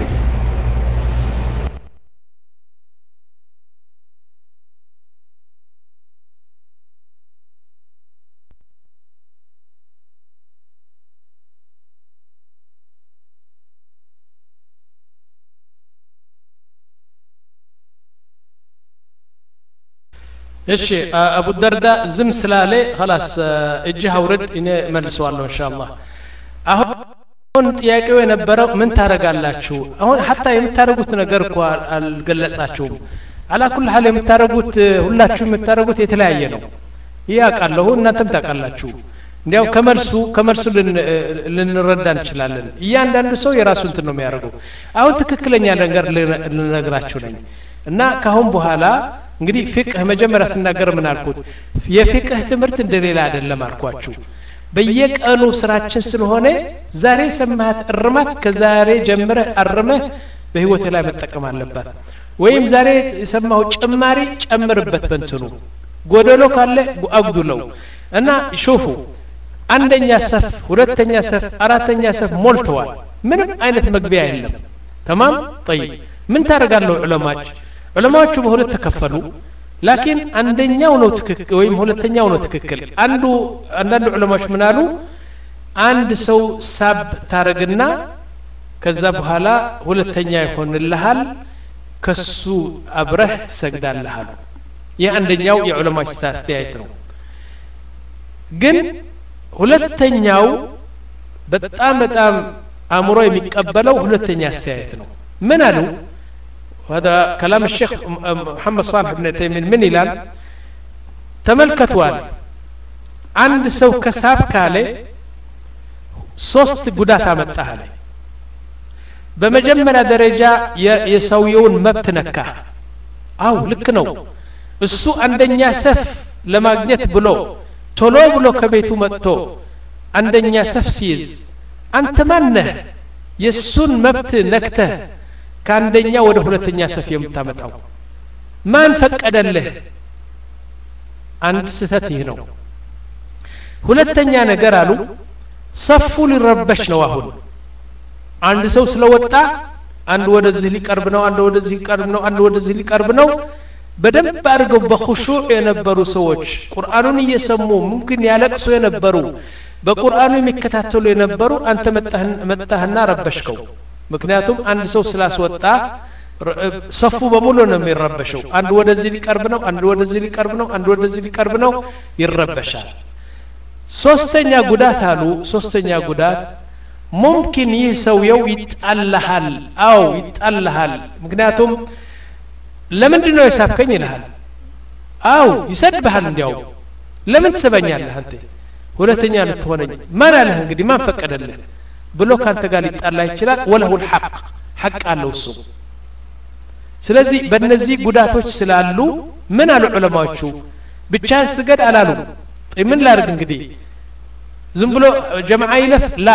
እሺ አቡ ደርዳ ዝም ስላለ خلاص እጅህ አውርድ እኔ መልሰዋለሁ ኢንሻአላህ አሁን ጥያቄው የነበረው ምን ታረጋላችሁ አሁን hatta የምታረጉት ነገር እኮ አልገለጻችሁም አላኩል ሐል የምታረጉት ሁላችሁ የምታረጉት የተለያየ ነው ያቃለሁ እናንተም ታቃላችሁ እንዲያው ከመልሱ ከመልሱ ልንረዳ እንችላለን እያንዳንዱ ሰው የራሱ እንትን ነው የሚያደርገው አሁን ትክክለኛ ነገር ልነግራችሁ ነኝ እና ካሁን በኋላ እንግዲህ ፍቅህ መጀመሪያ ስናገር ምን አልኩት የፍቅህ ትምህርት እንደሌላ አይደለም አልኳችሁ በየቀኑ ስራችን ስለሆነ ዛሬ ሰማሃት እርማት ከዛሬ ጀምረህ አርመህ በህይወት ላይ መጠቀም አለበት ወይም ዛሬ የሰማው ጭማሪ ጨምርበት በእንትኑ ጎደሎ ካለ አጉድለው እና ሹፉ አንደኛ ሰፍ ሁለተኛ ሰፍ አራተኛ ሰፍ ሞልተዋል ምንም አይነት መግቢያ የለም تمام طيب ምን ታረጋለው ዑለማዎች ዑለማዎቹ በሁለት ተከፈሉ ላኪን አንደኛው ነው ትክክል ወይም ሁለተኛው ነው ትክክል አንዱ አንዳንድ ዑለማዎች ምን አሉ አንድ ሰው ሳብ ታረግና ከዛ በኋላ ሁለተኛ ይሆንልሃል ከሱ አብረህ ሰግዳለህ ይህ አንደኛው የዑለማዎች አስተያየት ነው ግን ሁለተኛው በጣም በጣም አእምሮ የሚቀበለው ሁለተኛ አስተያየት ነው ምን አሉ هذا كلام الشيخ محمد صالح بن تيمية من ይላል ተመልከቷል አንድ ሰው ከሳብ ካለ ሶስት ጉዳት አመጣለ በመጀመሪያ ደረጃ የሰውየውን መብት ነካ አው ልክ ነው እሱ አንደኛ ሰፍ ለማግኘት ብሎ ቶሎ ብሎ ከቤቱ መጥቶ አንደኛ ሰፍ ሲይዝ አንተ ማን ነህ የሱን መብት ነክተህ ከአንደኛ ወደ ሁለተኛ ሰፍ የምታመጣው ማን ፈቀደልህ አንድ ስህተት ይህ ነው ሁለተኛ ነገር አሉ ሰፉ ሊረበሽ ነው አሁን አንድ ሰው ስለወጣ አንድ ወደዚህ ሊቀርብ ነው አንድ ወደዚህ ሊቀርብ ነው አንድ ወደዚህ ሊቀርብ ነው በደንብ አድርገው በኹሹዕ የነበሩ ሰዎች ቁርአኑን እየሰሙ ሙምኪን ያለቅሱ የነበሩ በቁርአኑ የሚከታተሉ የነበሩ አንተ መጣህና ረበሽከው ምክንያቱም አንድ ሰው ስላስወጣ ሰፉ በሙሉ ነው የሚረበሸው አንድ ወደዚህ ሊቀርብ ነው አንድ ወደዚህ ሊቀርብ ነው አንድ ወደዚህ ሊቀርብ ነው ይረበሻል ሶስተኛ ጉዳት አሉ ሶስተኛ ጉዳት ሙምኪን ይህ ሰውየው ይጣላሃል አው ይጣላሃል ምክንያቱም ለምንድን ነው የሳብከኝ ይልሃል አው ይሰድብሃል እንዲያው ለምን ትሰበኛለህ አንተ ሁለተኛ ልትሆነኝ ማን አለህ እንግዲህ ማን ፈቀደልህ ብሎ ካንተ ጋር ሊጣላ ይችላል ወለሁ الحق حق አለው እሱ ስለዚህ በእነዚህ ጉዳቶች ስላሉ ምን አሉ ዑለማዎቹ ብቻ ስገድ አላሉ ምን ላርግ እንግዲህ ዝም ብሎ ጀማዓ ይለፍ ላ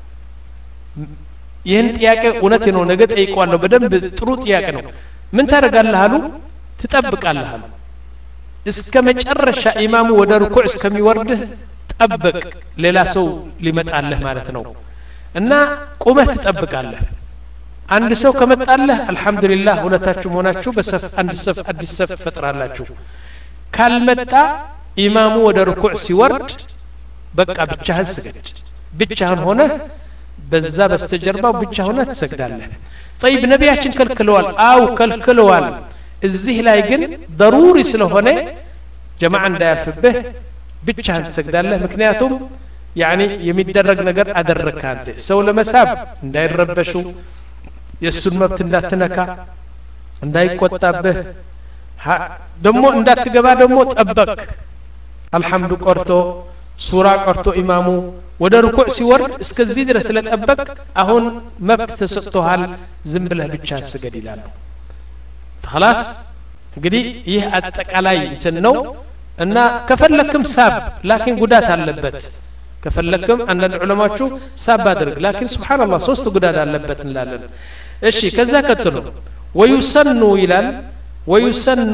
ይህን ጥያቄ እውነት ነው ነገ ጠይቀዋለሁ በደንብ ጥሩ ጥያቄ ነው ምን ታረጋለህ አሉ ትጠብቃለህ አሉ እስከ መጨረሻ ኢማሙ ወደ ሩኩዕ እስከሚወርድ ጠብቅ ሌላ ሰው ሊመጣልህ ማለት ነው እና ቁመህ ትጠብቃለህ አንድ ሰው ከመጣልህ አልহামዱሊላህ ሁለታችሁም ሆናችሁ በሰፍ አንድ ሰፍ አዲስ ሰፍ ፈጥራላችሁ ካልመጣ ኢማሙ ወደ ሩኩዕ ሲወርድ በቃ ብቻህን ስገድ ብቻህን ሆነ በዛ በስተጀርባው ብቻ ሆነ ትሰግዳለህ طيب ነብያችን ከልክለዋል አው ከልክለዋል እዚህ ላይ ግን ضروري ስለሆነ ጀማዓ እንዳያልፍብህ ብቻህን ትሰግዳለህ ምክንያቱም يعني የሚደረግ ነገር አደረክ አንተ ሰው ለመሳብ እንዳይረበሹ የሱን መብት እንዳትነካ እንዳይቆጣብህ ደሞ እንዳትገባ ደሞ ጠበቅ አልহামዱ ቆርቶ ሱራ ቆርቶ ኢማሙ ወደ ሩኩዕ ሲወርድ እስከዚህ ድረስ ስለጠበቅ አሁን መብት ተሰጥቷል ዝም ብለህ ብቻ ስገድ ይላሉ خلاص እንግዲህ ይህ አጠቃላይ እንትን ነው እና ከፈለክም ሳብ ላኪን ጉዳት አለበት ከፈለክም አንዳንድ ዑለማዎቹ ሳብ አድርግ ላኪን ሱብሃንአላህ ሶስት ጉዳት አለበት እንላለን እሺ ከዛ ቀጥሎ ወይሰኑ ይላል ወይሰኑ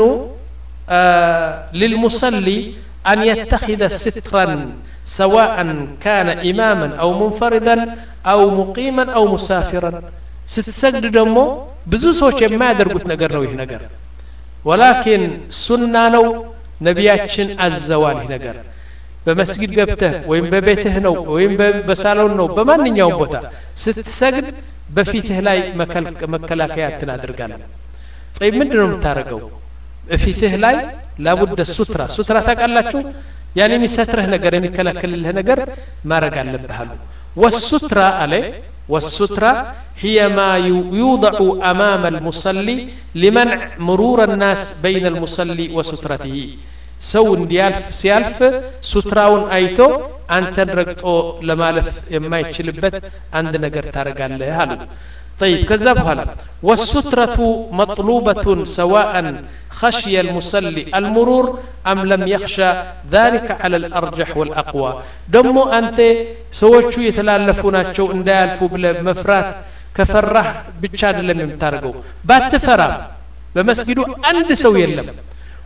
للمصلي أن يتخذ سترا سواء كان إماما أو منفردا أو مقيما أو مسافرا ستسجد دمو بزو سوچ ما يدرقوت نجر نويه نجر ولكن سنة نو نبياتشن الزوال نجر بمسجد قبته وين ببيته نو وين بسالون نو بمان نيوم بوتا ستسجد بفيته لاي مكلاكيات تنادر قال طيب من دنو متارقو بفيته لاي لابد السترة سترة تقالاتشو يعني مستره نجر يمكلكل له نجر ما رجع لبهالو والسترة عليه والسترة هي ما يوضع أمام المصلي لمنع مرور الناس بين المصلي وسترته سون ديالف سيالف ستراون أيتو أنت رجعو لما لف يما يشلبت عند نجر ترجع لهالو طيب كذب هلا والسترة مطلوبة سواء خشي المصلي المرور أم لم يخشى ذلك على الأرجح والأقوى دمو أنت سوتشو يتلالفوناتشو اندالفو بمفرات كفرح بتشاد لم يمتارقو باتفرا بمسجدو أنت سوي اللم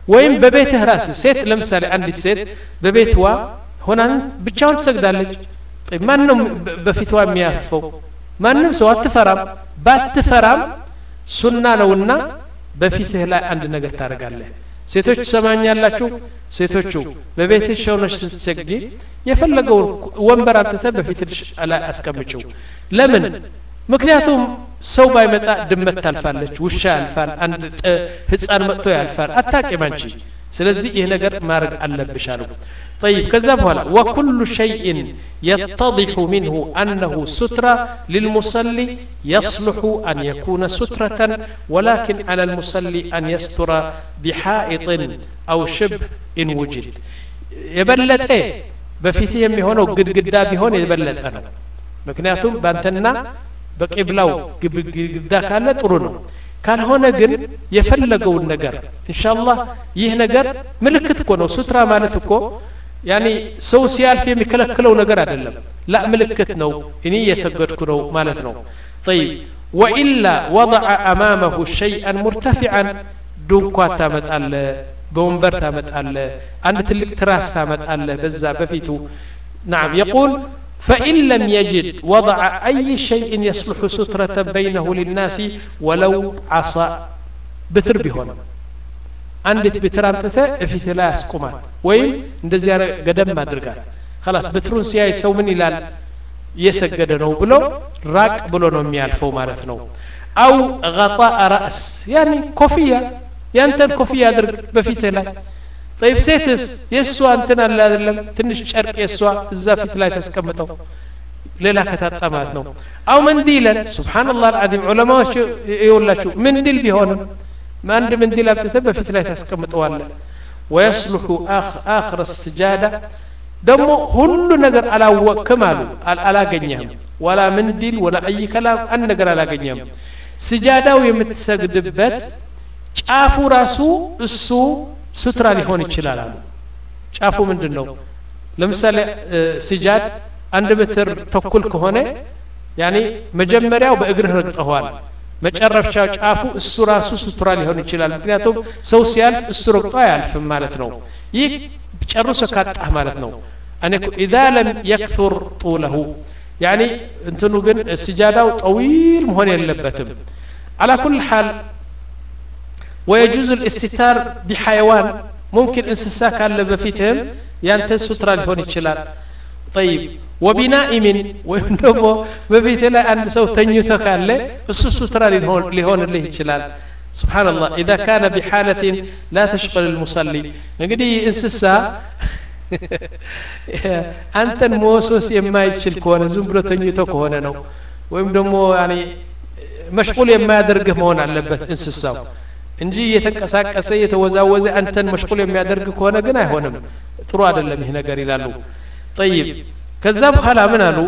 ወይም በቤትህ ራስ ሴት ለምሳሌ አንዲት ሴት በቤትዋ ሆና ብቻዋን ትሰግዳለች ማንንም በፊትዋ የሚያፈው ማንንም ሰው አትፈራም ባትፈራም ሱና ነውና በፊትህ ላይ አንድ ነገር ታደርጋለህ ሴቶች ሰማኛላችሁ ሴቶቹ በቤትሽ ሆነሽ ስትሰግጂ የፈለገው ወንበር አጥተህ በፊትሽ ላይ አስቀምጪው ለምን ምክንያቱም ሰው ባይመጣ ድመት ታልፋለች ውሻ ያልፋል አንድ ህፃን መጥቶ ያልፋል አታውቂም አንቺ ስለዚህ ይሄ ነገር ማድረግ አለብሽ አሉ طيب كذا بهلا وكل شيء يتضح منه أنه سترة للمصلي يصلح أن يكون سترة ولكن على المصلي أن يستر بحائط أو شبه إن وجد يبلت إيه بفيتي يمي هون وقد قدا بهون يبلت أنا مكنياتهم بانتنا بقبلاو قدا كانت طرونه كان هنا جن يفلقوا النجار إن شاء الله يه نجار ملكت كونه سترة مالتكو يعني سو سيال في مكلكلو نجار أدلم لا ملكت نو إني يسجد كنو مالتنو طيب وإلا وضع أمامه شيئا مرتفعا دون قاتا متأل بومبر تامتأل عند تلك تراس تامتأل بزا بفيتو نعم يقول فإن لم يجد وضع أي شيء يصلح سترة بينه للناس ولو عصا بتر بهون عندت بترانتته في ثلاث قمات وين እንደዚህ ገደም ማድረጋል خلاص بترون ሲያይ ሰው ምን ይላል የሰገደ ነው ብሎ ራቅ ብሎ ነው የሚያልፈው ማለት ነው أو غطاء رأس يعني كوفية ያንተን ኮፍያ አድርግ በፊት ላይ طيب ሴትስ የሷ እንትን አለ አይደለም ትንሽ ጨርቅ የሷ እዛ ፊት ላይ ተስቀምጠው ሌላ ከታጣማት ነው አው መንዲለን ሱብሃንአላህ العظيم ዑለማዎች ይወላችሁ መንዲል ቢሆን ማንድ መንዲል አብተተ በፊት ላይ ተስቀምጠዋል ويصلح آخر السجادة ደሞ ሁሉ ነገር አላወቅም አሉ አላገኘህም ولا መንዲል ولا أي كلام አን ነገር አላገኘህም ስጃዳው የምትሰግድበት ጫፉ ራሱ እሱ ሱትራ ሊሆን ይችላል አሉ ጫፉ ምንድነው ለምሳሌ ስጃድ አንድ ሜትር ተኩል ከሆነ ያኒ መጀመሪያው በእግርህ ረግጠዋል መጨረሻው ጫፉ እሱ ራሱ ሱትራ ሊሆን ይችላል ምክንያቱም ሰው ሲያልፍ እሱ ረግጦ አያልፍም ማለት ነው ይህ ጨርሶ ካጣህ ማለት ነው እኔ اذا لم يكثر طوله يعني እንትኑ ግን ስጃዳው طويل መሆን የለበትም على كل حال ويجوز الاستتار بحيوان ممكن انسسا كان بفيتهم يانت سترة لهون يشلال طيب وبنائم ويندمو بفيت لا أن سو تنيوتو كان له سترة لهون لهون اللي يشلال سبحان الله إذا كان بحالة لا تشغل المصلي نقدي انسسا أنت موسوس يما يشل كون زمبرو تنيوتو كون نو ويندمو يعني مشغول يما يدرقه مون على لبت انسسا እንጂ የተንቀሳቀሰ የተወዛወዘ አንተን መሽቁል የሚያደርግ ከሆነ ግን አይሆንም ጥሩ አይደለም ይሄ ነገር ይላሉ طيب ከዛ በኋላ ምን አሉ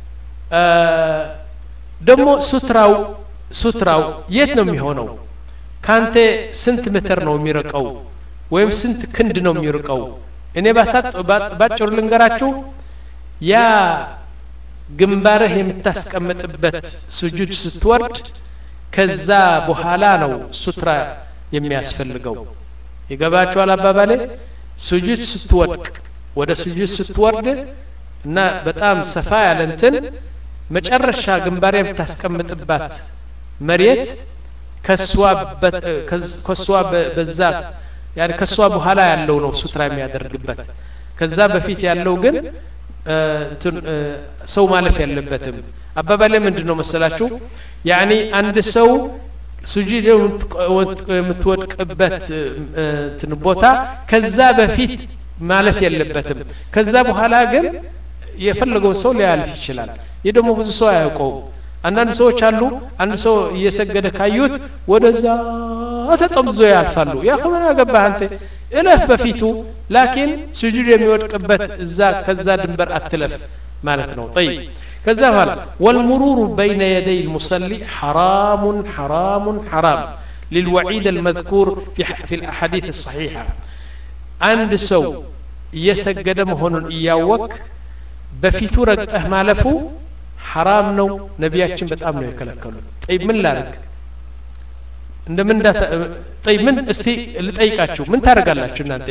ደሞ ሱትራው ሱትራው የት ነው የሚሆነው ካንተ ስንት ሜትር ነው የሚርቀው ወይም ስንት ክንድ ነው የሚርቀው እኔ ባሳጥ ባጭሩ ልንገራችሁ ያ ግንባርህ የምታስቀምጥበት ስጁድ ስትወርድ ከዛ በኋላ ነው ሱትራ የሚያስፈልገው ይገባችኋል አባባሌ ስጁድ ስትወድቅ ወደ ስጁድ ስትወርድ እና በጣም ሰፋ ያለ እንትን መጨረሻ ግንባር የምታስቀምጥባት መሬት ከሷ ከሷ በዛ ያኔ ከሷ በኋላ ያለው ነው ሱትራ የሚያደርግበት ከዛ በፊት ያለው ግን እንትን ሰው ማለፍ ያለበትም አባባሌ ምንድነው መሰላችሁ ያኒ አንድ ሰው ስጁድ የምትወድቅበት እንትን ቦታ ከዛ በፊት ማለፍ የለበትም ከዛ በኋላ ግን የፈለገው ሰው ሊያልፍ ይችላል ይሄ ደግሞ ብዙ ሰው አያውቀውም አንዳንድ ሰዎች አሉ አንድ ሰው እየሰገደ ካዩት ወደዛ ተጠምዞ ያልፋሉ ያ ከመና ገባህ አንተ እለፍ በፊቱ ላኪን ስጁድ የሚወድቅበት እዛ ከዛ ድንበር አትለፍ ማለት ነው طيب كذا هلا والمرور بين يدي المصلي حرام حرام حرام للوعيد المذكور في في الاحاديث الصحيحه عند سو يسجد مهون اياوك بفيتو رقته مالفو حرام ነው ነብያችን በጣም ነው የከለከሉ طيب ምን ላድርግ እንደምን እንዳታ طيب ምን እስቲ ልጠይቃችሁ ምን ታደርጋላችሁ እናንተ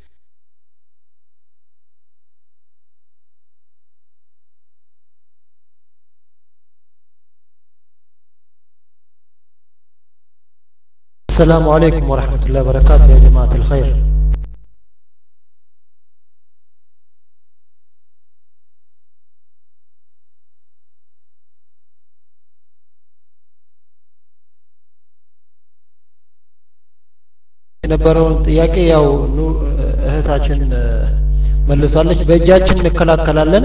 السلام عليكم ورحمة الله وبركاته يا جماعة الخير የነበረውን ጥያቄ ያው እህታችን መልሳለች በእጃችን እንከላከላለን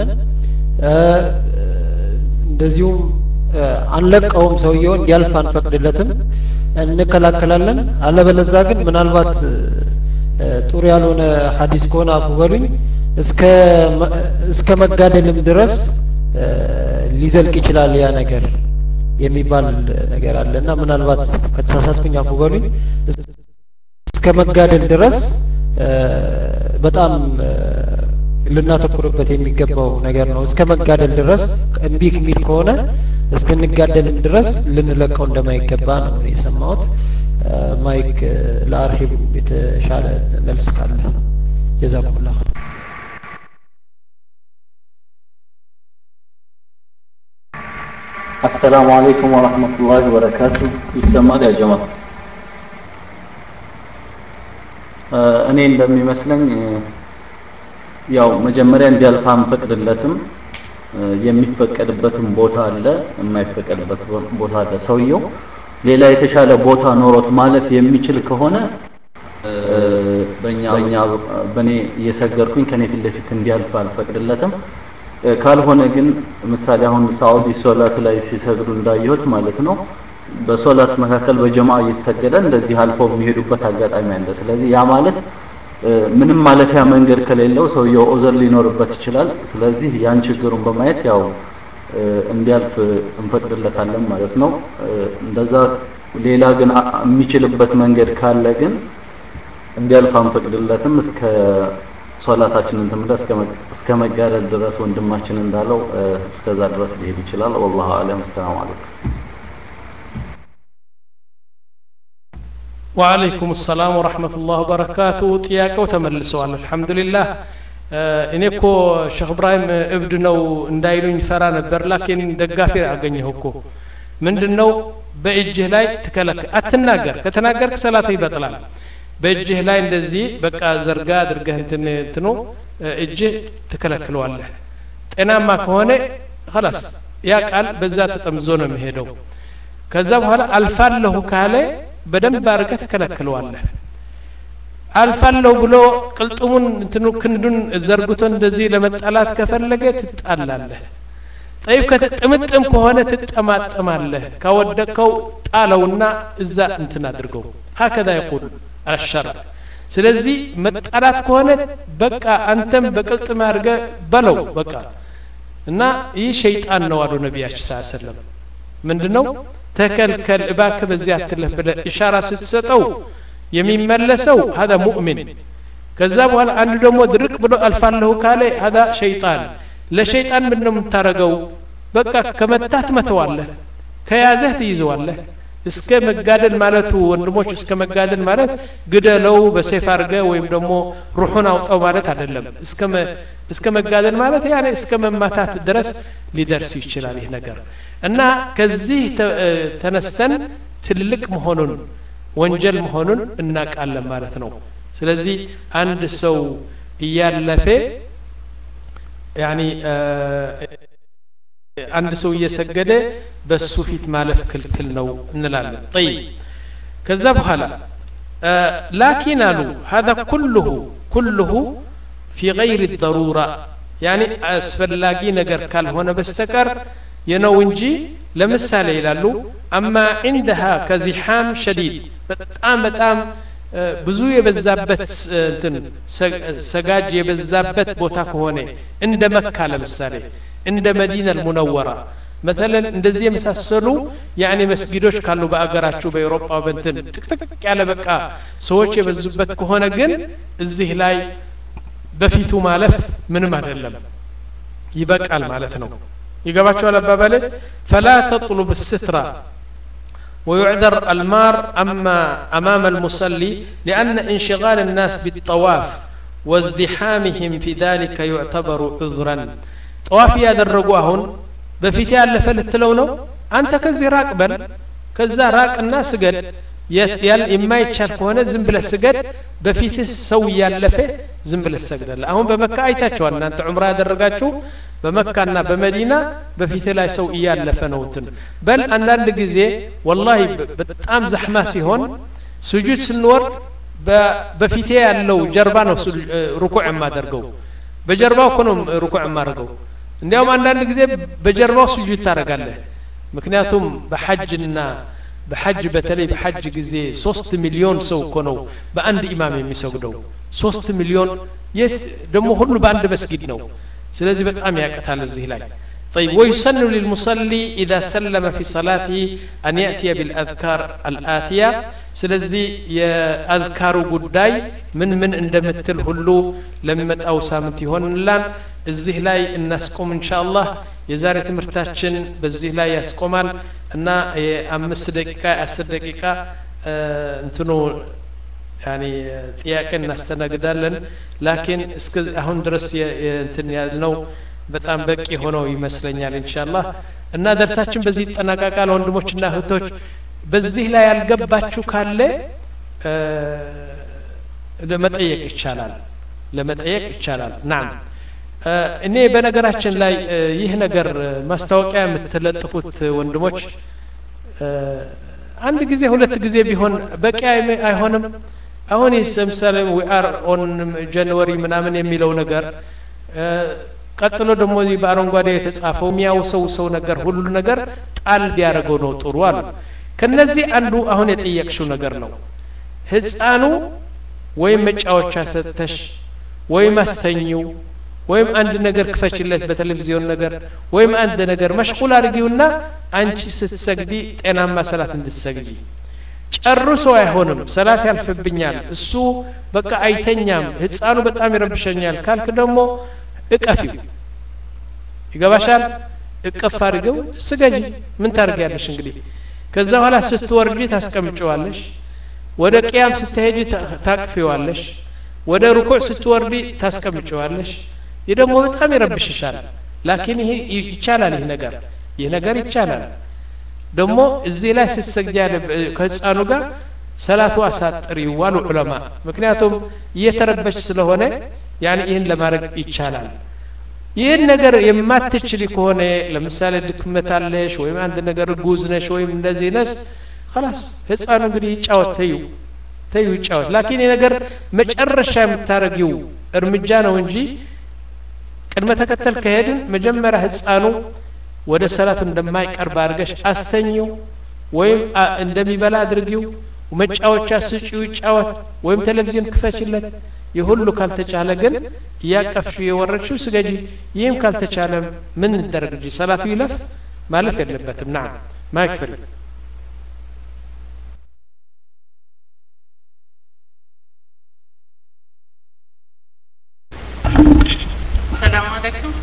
እንደዚሁም አንለቀውም ሰውየው እንዲያልፍ አንፈቅድለትም እንከላከላለን አለበለዛ ግን ምናልባት ጡር ያልሆነ ሐዲስ ከሆነ አፉ በሉኝ እስከ እስከ መጋደልም ድረስ ሊዘልቅ ይችላል ያ ነገር የሚባል ነገር አለና ምናልባት ከተሳሳትኩኝ አፉ በሉኝ እስከ መጋደል ድረስ በጣም ልናተኩርበት የሚገባው ነገር ነው እስከ መጋደል ድረስ እምቢ ከሚል ከሆነ እስከንጋደልም ድረስ ልንለቀው እንደማይገባ ነው የሰማሁት ማይክ ለአርሂብ የተሻለ መልስ ካለ ጀዛኩሙላህ السلام عليكم ورحمة الله وبركاته ይሰማል يا جماعة እኔ እንደሚመስለኝ ያው መጀመሪያ እንዲያልፋም ፈቅድለትም የሚፈቀድበትም ቦታ አለ የማይፈቀድበት ቦታ አለ ሰውየው ሌላ የተሻለ ቦታ ኖሮት ማለፍ የሚችል ከሆነ በእኛ በእኛ በኔ እየሰገርኩኝ ከኔ ፊት ለፊት እንዲያልፍ አልፈቅድለትም ካልሆነ ግን ምሳሌ አሁን ሳውዲ ሶላት ላይ ሲሰግዱ እንዳየሁት ማለት ነው በሶላት መካከል በጀማዓ እየተሰገደ እንደዚህ አልፈው የሚሄዱበት አጋጣሚ አለ ስለዚህ ያ ማለት ምንም ማለፊያ መንገድ ከሌለው ሰውየው ኦዘር ሊኖርበት ይችላል ስለዚህ ያን ችግሩን በማየት ያው እንዲያልፍ እንፈቅድለታለን ማለት ነው እንደዛ ሌላ ግን የሚችልበት መንገድ ካለ ግን እንዲያልፍ አንፈቅድለትም እስከ ሶላታችንን ተመለስ እስከ መጋረድ ድረስ ወንድማችን እንዳለው እስከዛ ድረስ ሊሄድ ይችላል والله اعلم السلام عليكم وعليكم السلام ورحمة الله وبركاته ጥያቄው ተመልሰዋል አልহামዱሊላህ እኔ እኮ ሼክ ኢብራሂም እብድ ነው እንዳይሉኝ ፈራ ነበር ላኪን ደጋፊ አገኘሁ እኮ ምንድነው በእጅህ ላይ ተከለከ አትናገር ከተናገርክ ሰላት ይበጥላል በእጅህ ላይ እንደዚህ በቃ ዘርጋ አድርገህ እንትን እንትኑ እጅህ ተከለክለዋለህ ጤናማ ከሆነ خلاص ያ ቃል በዛ ተጠምዞ ነው የሚሄደው ከዛ በኋላ አልፋለሁ ካለ በደንብ አድርገህ ተከለክለዋለህ አልፋለሁ ብሎ ቅልጥሙን እንትኑ ክንዱን ዘርግቶ እንደዚህ ለመጣላት ከፈለገ ትጣላለህ طيب ከተጠመጠም ከሆነ ትጠማጠማለህ ካወደቀው ጣለውና እዛ እንትን አድርገው هكذا يقول الشرع ስለዚህ መጣላት ከሆነ በቃ አንተም በቅልጥም አድርገህ በለው በቃ እና ይህ ሸይጣን ነው አሉ ነብያችን ሰለላሁ ዐለይሂ ወሰለም ምንድነው ተከልከል እባክህ በዚያ አትለፍ ብለህ ኢሻራ ስትሰጠው የሚመለሰው هذا مؤمن ከዛ በኋላ አንዱ ደግሞ ድርቅ ብሎ አልፋለሁ ካለ هذا ሸይጣን ለሸይጣን ምንድነው የምታረገው በቃ ከመታት መተዋለህ ከያዘህ ትይዘዋለህ እስከ መጋደል ማለቱ ወንድሞች እስከ መጋደል ማለት ግደለው በሰይፍ አርገ ወይም ደግሞ ሩሑን አውጣው ማለት አይደለም እስከ እስከ መጋደል ማለት ያኔ እስከ መማታት ድረስ ሊደርስ ይችላል ይህ ነገር እና ከዚህ ተነስተን ትልቅ መሆኑን ወንጀል መሆኑን እናቃለን ማለት ነው ስለዚህ አንድ ሰው እያለፈ ያኒ አንድ ሰው እየሰገደ በሱ ፊት ማለፍ ክልክል ነው እንላለን طيب ከዛ በኋላ لكن አሉ هذا كله كله في غير الضروره يعني አስፈላጊ ነገር ካልሆነ በስተቀር የነው እንጂ ለምሳሌ ይላሉ اما عندها كزحام شديد በጣም በጣም ብዙ የበዛበት እንትን ሰጋጅ የበዛበት ቦታ ከሆነ እንደ መካ ለምሳሌ እንደ መዲና المنوره مثلا እንደዚህ የመሳሰሉ يعني መስጊዶች ካሉ በአገራችሁ በአውሮፓ በእንትን ጥቅጥቅ ያለ በቃ ሰዎች የበዙበት ከሆነ ግን እዚህ ላይ በፊቱ ማለፍ ምንም አይደለም ይበቃል ማለት ነው ይገባችኋል አባባሌ فلا تطلب الستر ويعذر المار أما أمام المصلي لأن انشغال الناس بالطواف وازدحامهم في ذلك يعتبر عذرا طواف يادرقوهن بفيتي ألف للتلونو أنت كزي راقبل كذا راق الناس قد يال إما يتشارك هنا زنبل السجد بفيتي سوي يالفه زنبل السجد هم بمكة أيتاتشو أن أنت عمره درقاتشو بمكة أن بمدينة بفيتي لا يسوي يالفه نوتن بل أن لقزي والله بتأم زحماسي هون سجود سنور بفيتي اللو جربانو ركوع ما درقو بجرباو كنهم ركوع ما رقو اليوم أن لقزي بجرباو سجود تارقاله مكنياتهم بحجنا بحج بتلي بحج جزي ሶስት مليون سو كنو بأند إمام يمسجدوا ሶስት مليون يت دمو هلو بأند مسجد نو سلازي بتأم يقتال الزهلاي طيب ويسن للمصلي إذا سلم في صلاته أن يأتي بالأذكار الآتية سلازي أذكار قداي من من اندمتل هلو لمت أو سامتي هون لان الزهلاي الناس قوم إن شاء الله የዛሬ ትምህርታችን በዚህ ላይ ያስቆማል እና አምስት ደቂቃ አስር ደቂቃ እንትኑ ያኒ ጥያቄ እናስተናግዳለን ላኪን እስከ አሁን ድረስ እንትን ያልነው በጣም በቂ ሆኖ ይመስለኛል ኢንሻአላህ እና ደርሳችን በዚህ ተጠናቀቃል ወንድሞችና እህቶች በዚህ ላይ ያልገባችሁ ካለ ለመጠየቅ ይቻላል ለመጠየቅ ይቻላል ናም እኔ በነገራችን ላይ ይህ ነገር ማስታወቂያ የምትለጥፉት ወንድሞች አንድ ጊዜ ሁለት ጊዜ ቢሆን በቂ አይሆንም አሁን ለምሳሌ we are on January ምናምን የሚለው ነገር ቀጥሎ ደግሞ በአረንጓዴ የተጻፈው የሚያውሰው ሰው ነገር ሁሉ ነገር ጣል ቢያደርገው ነው ጥሩ አሉ ከነዚህ አንዱ አሁን የጠየቅሽው ነገር ነው ህፃኑ ወይም መጫወቻ ሰተሽ ወይም አስተኝው ወይም አንድ ነገር ክፈችለት በቴሌቪዥን ነገር ወይም አንድ ነገር መሽጉል አድርጊውና አንቺ ስትሰግዲ ጤናማ ሰላት እንድትሰግጂ ጨርሶ አይሆንም ሰላት ያልፍብኛል እሱ በቃ አይተኛም ህፃኑ በጣም ይረብሸኛል ካልክ ደግሞ እቀፊው ይገባሻል እቀፍ አድርገው ስገጂ ምን ታርጊያለሽ እንግዲህ ከዛ በኋላ ስትወርጂ ታስቀምጪዋለሽ ወደ ቂያም ስትሄጂ ታቅፊዋለሽ ወደ ሩኩዕ ስትወርዲ ታስቀምጪዋለሽ ይደሞ በጣም ይረብሽሻል ላኪን ይሄ ይቻላል ይሄ ነገር ይሄ ነገር ይቻላል ደሞ እዚህ ላይ ስትሰግጃለ ከህፃኑ ጋር ሰላቱ አሳጥሪ ዋሉ ዑለማ ምክንያቱም እየተረበሽ ስለሆነ ያኒ ይሄን ለማድረግ ይቻላል ይሄን ነገር የማትችል ከሆነ ለምሳሌ ድክመታለሽ ወይም አንድ ነገር ጉዝ ነሽ ወይም እንደዚህ ነስ خلاص ህፃኑ እንግዲህ ይጫወት ተዩ ተዩ ይጫወት ላኪን ይሄ ነገር መጨረሻ የምታረጊው እርምጃ ነው እንጂ ቅድመ ተከተል ከሄድን መጀመሪያ ህፃኑ ወደ ሰላት እንደማይቀርብ አድርገሽ አስተኝው ወይም እንደሚበላ አድርጊው መጫወቻ ስጪው ይጫወት ወይም ቴሌቪዥን ክፈችለት ይሁሉ ካልተቻለ ግን ያቀፍሽ የወረድሽው ስገጂ ይህም ካልተቻለ ምን እንደረግጂ ሰላቱ ይለፍ ማለፍ የለበትም ናም ማይክፍል السلام عليكم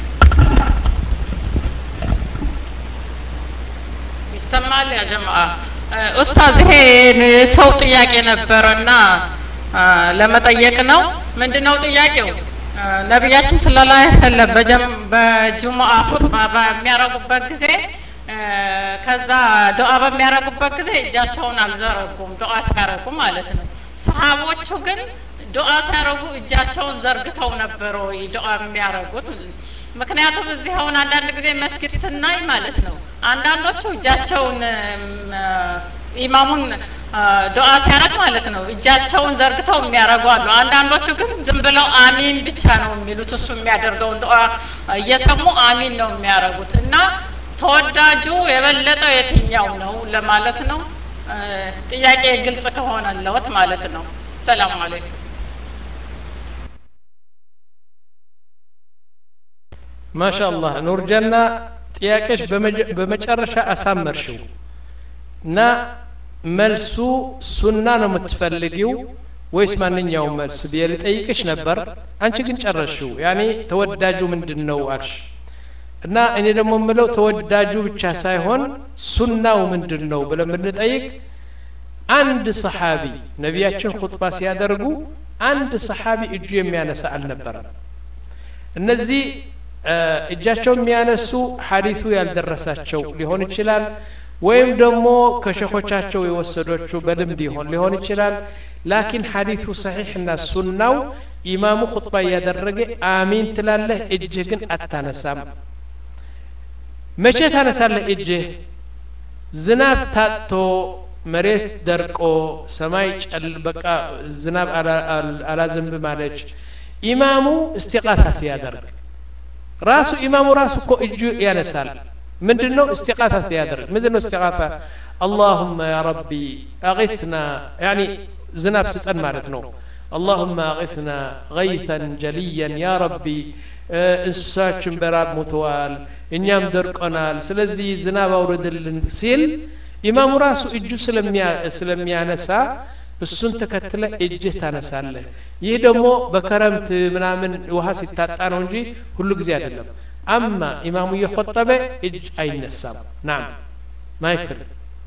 ይሰማል ያ ጀማዓ ኡስታዝ ይሄ ሰው ጥያቄ ነበርና ለመጠየቅ ነው ምንድነው ጥያቄው ነብያችን ሰለላሁ ዐለይሂ ወሰለም በጀም በጁሙአ ኹጥባ በሚያረጉበት ጊዜ ከዛ ዱዓ በሚያረጉበት ጊዜ እጃቸውን አልዘረጉም ዱዓ ሲያረጉ ማለት ነው ሰሃቦቹ ግን ዱዓ ሲያረጉ እጃቸውን ዘርግተው ነበር ወይ ዱዓ የሚያረጉት ምክንያቱም እዚህ አሁን አንዳንድ ጊዜ መስጊድ ስናይ ማለት ነው አንዳንዶቹ እጃቸውን ኢማሙን ዱዓ ሲያረግ ማለት ነው እጃቸውን ዘርግተው የሚያረጉ አሉ አንዳንዶቹ ግን ዝም ብለው አሚን ብቻ ነው የሚሉት እሱ የሚያደርገውን ዱዓ እየሰሙ አሚን ነው የሚያረጉት እና ተወዳጁ የበለጠው የትኛው ነው ለማለት ነው ጥያቄ ግልጽ ከሆነለት ማለት ነው ሰላም አለይኩም ማሻአላህ ኑር ጀና ጥያቄሽ በመጨረሻ አሳመርሽው እና መልሱ ሱና ነው የምትፈልጊው ወይስ ማንኛውም መልስ ቢል ጠይቅሽ ነበር አንቺ ግን ጨረሽው ያኒ ተወዳጁ ምንድነው አልሽ እና እኔ ደግሞ የምለው ተወዳጁ ብቻ ሳይሆን ሱናው ምንድነው ብለን ብንጠይቅ አንድ ሰሃቢ ነቢያችን ኹጥባ ሲያደርጉ አንድ ሰሃቢ እጁ የሚያነሳ አልነበረም። እነዚህ እጃቸው የሚያነሱ ሐዲሱ ያልደረሳቸው ሊሆን ይችላል ወይም ደግሞ ከሸኾቻቸው የወሰዶቹ በልምድ ይሆን ሊሆን ይችላል። ላኪን ሐዲሱ ሰሒሕና ሱናው ኢማሙ ኹጥባ ያደረገ አሚን ትላለህ፣ እጅህ ግን አታነሳም። መቼ ታነሳለህ እጅህ? ዝናብ ታጥቶ መሬት ደርቆ ሰማይ ጨል በቃ ዝናብ አላዘንብ ማለች ኢማሙ እስቲቃታ ሲያደርግ ራሱ ኢማሙ ራሱ እኮ እጁ ያነሳል። ምንድነው እስቲቃታ ሲያደርግ? ምንድነው እስቲቃታ? اللهم يا ربي اغثنا يعني ዝናብ ስጠን ማለት ነው። اللهم اغثنا غيثا جليا يا ربي እንስሳችን በራብ ሞተዋል፣ እኛም ደርቀናል፣ ስለዚህ ዝናብ አውርድልን ሲል ኢማሙ ራሱ እጁ ስለሚያነሳ እሱን ተከትለ እጅህ ታነሳለህ። ይህ ደግሞ በከረምት ምናምን ውሃ ሲታጣ ነው እንጂ ሁሉ ጊዜ አይደለም። አማ ኢማሙ እየኸጠበ እጅ አይነሳም። ናም ማይክል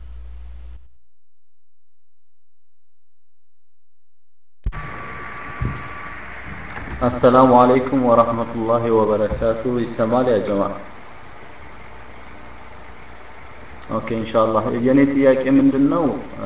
السلام عليكم ورحمة الله وبركاته. ይሰማል ያ ጀማ? ኦኬ ኢንሻአላህ። የኔ ጥያቄ ምንድነው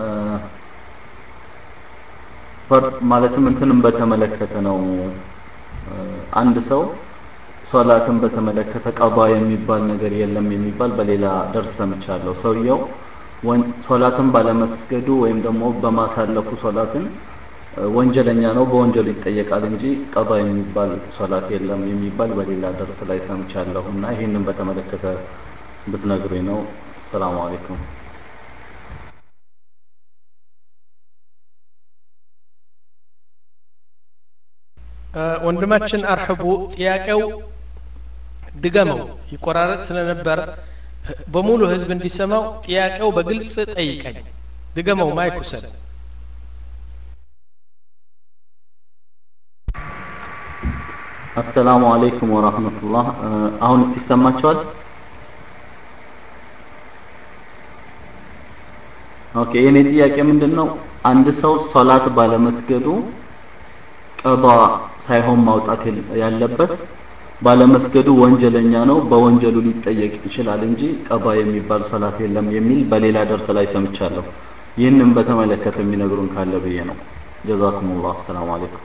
ፈርድ ማለትም እንትንም በተመለከተ ነው። አንድ ሰው ሶላትን በተመለከተ ቀባ የሚባል ነገር የለም የሚባል በሌላ ደርስ ሰምቻለሁ። ሰውየው ሶላትን ባለመስገዱ ወይም ደግሞ በማሳለፉ ሶላትን ወንጀለኛ ነው፣ በወንጀሉ ይጠየቃል እንጂ ቀባ የሚባል ሶላት የለም የሚባል በሌላ ደርስ ላይ ሰምቻለሁና ይሄንን በተመለከተ ብትነግሩኝ ነው። ሰላም አለይኩም። ወንድማችን አርህቡ ጥያቄው ድገመው ይቆራረጥ ስለነበር በሙሉ ህዝብ እንዲሰማው ጥያቄው በግልጽ ጠይቀኝ። ድገመው ማይክ ውሰድ። አሰላሙ አለይኩም ወራህመቱላህ። አሁን ይሰማችኋል? ኦኬ የኔ ጥያቄ ምንድነው አንድ ሰው ሶላት ባለመስገዱ ቀዳ ሳይሆን ማውጣት ያለበት ባለመስገዱ ወንጀለኛ ነው፣ በወንጀሉ ሊጠየቅ ይችላል እንጂ ቀባ የሚባል ሶላት የለም የሚል በሌላ ደርስ ላይ ሰምቻለሁ። ይህንን በተመለከተ የሚነግሩን ካለ ብዬ ነው። ጀዛኩሙላህ። ሰላም አለይኩም።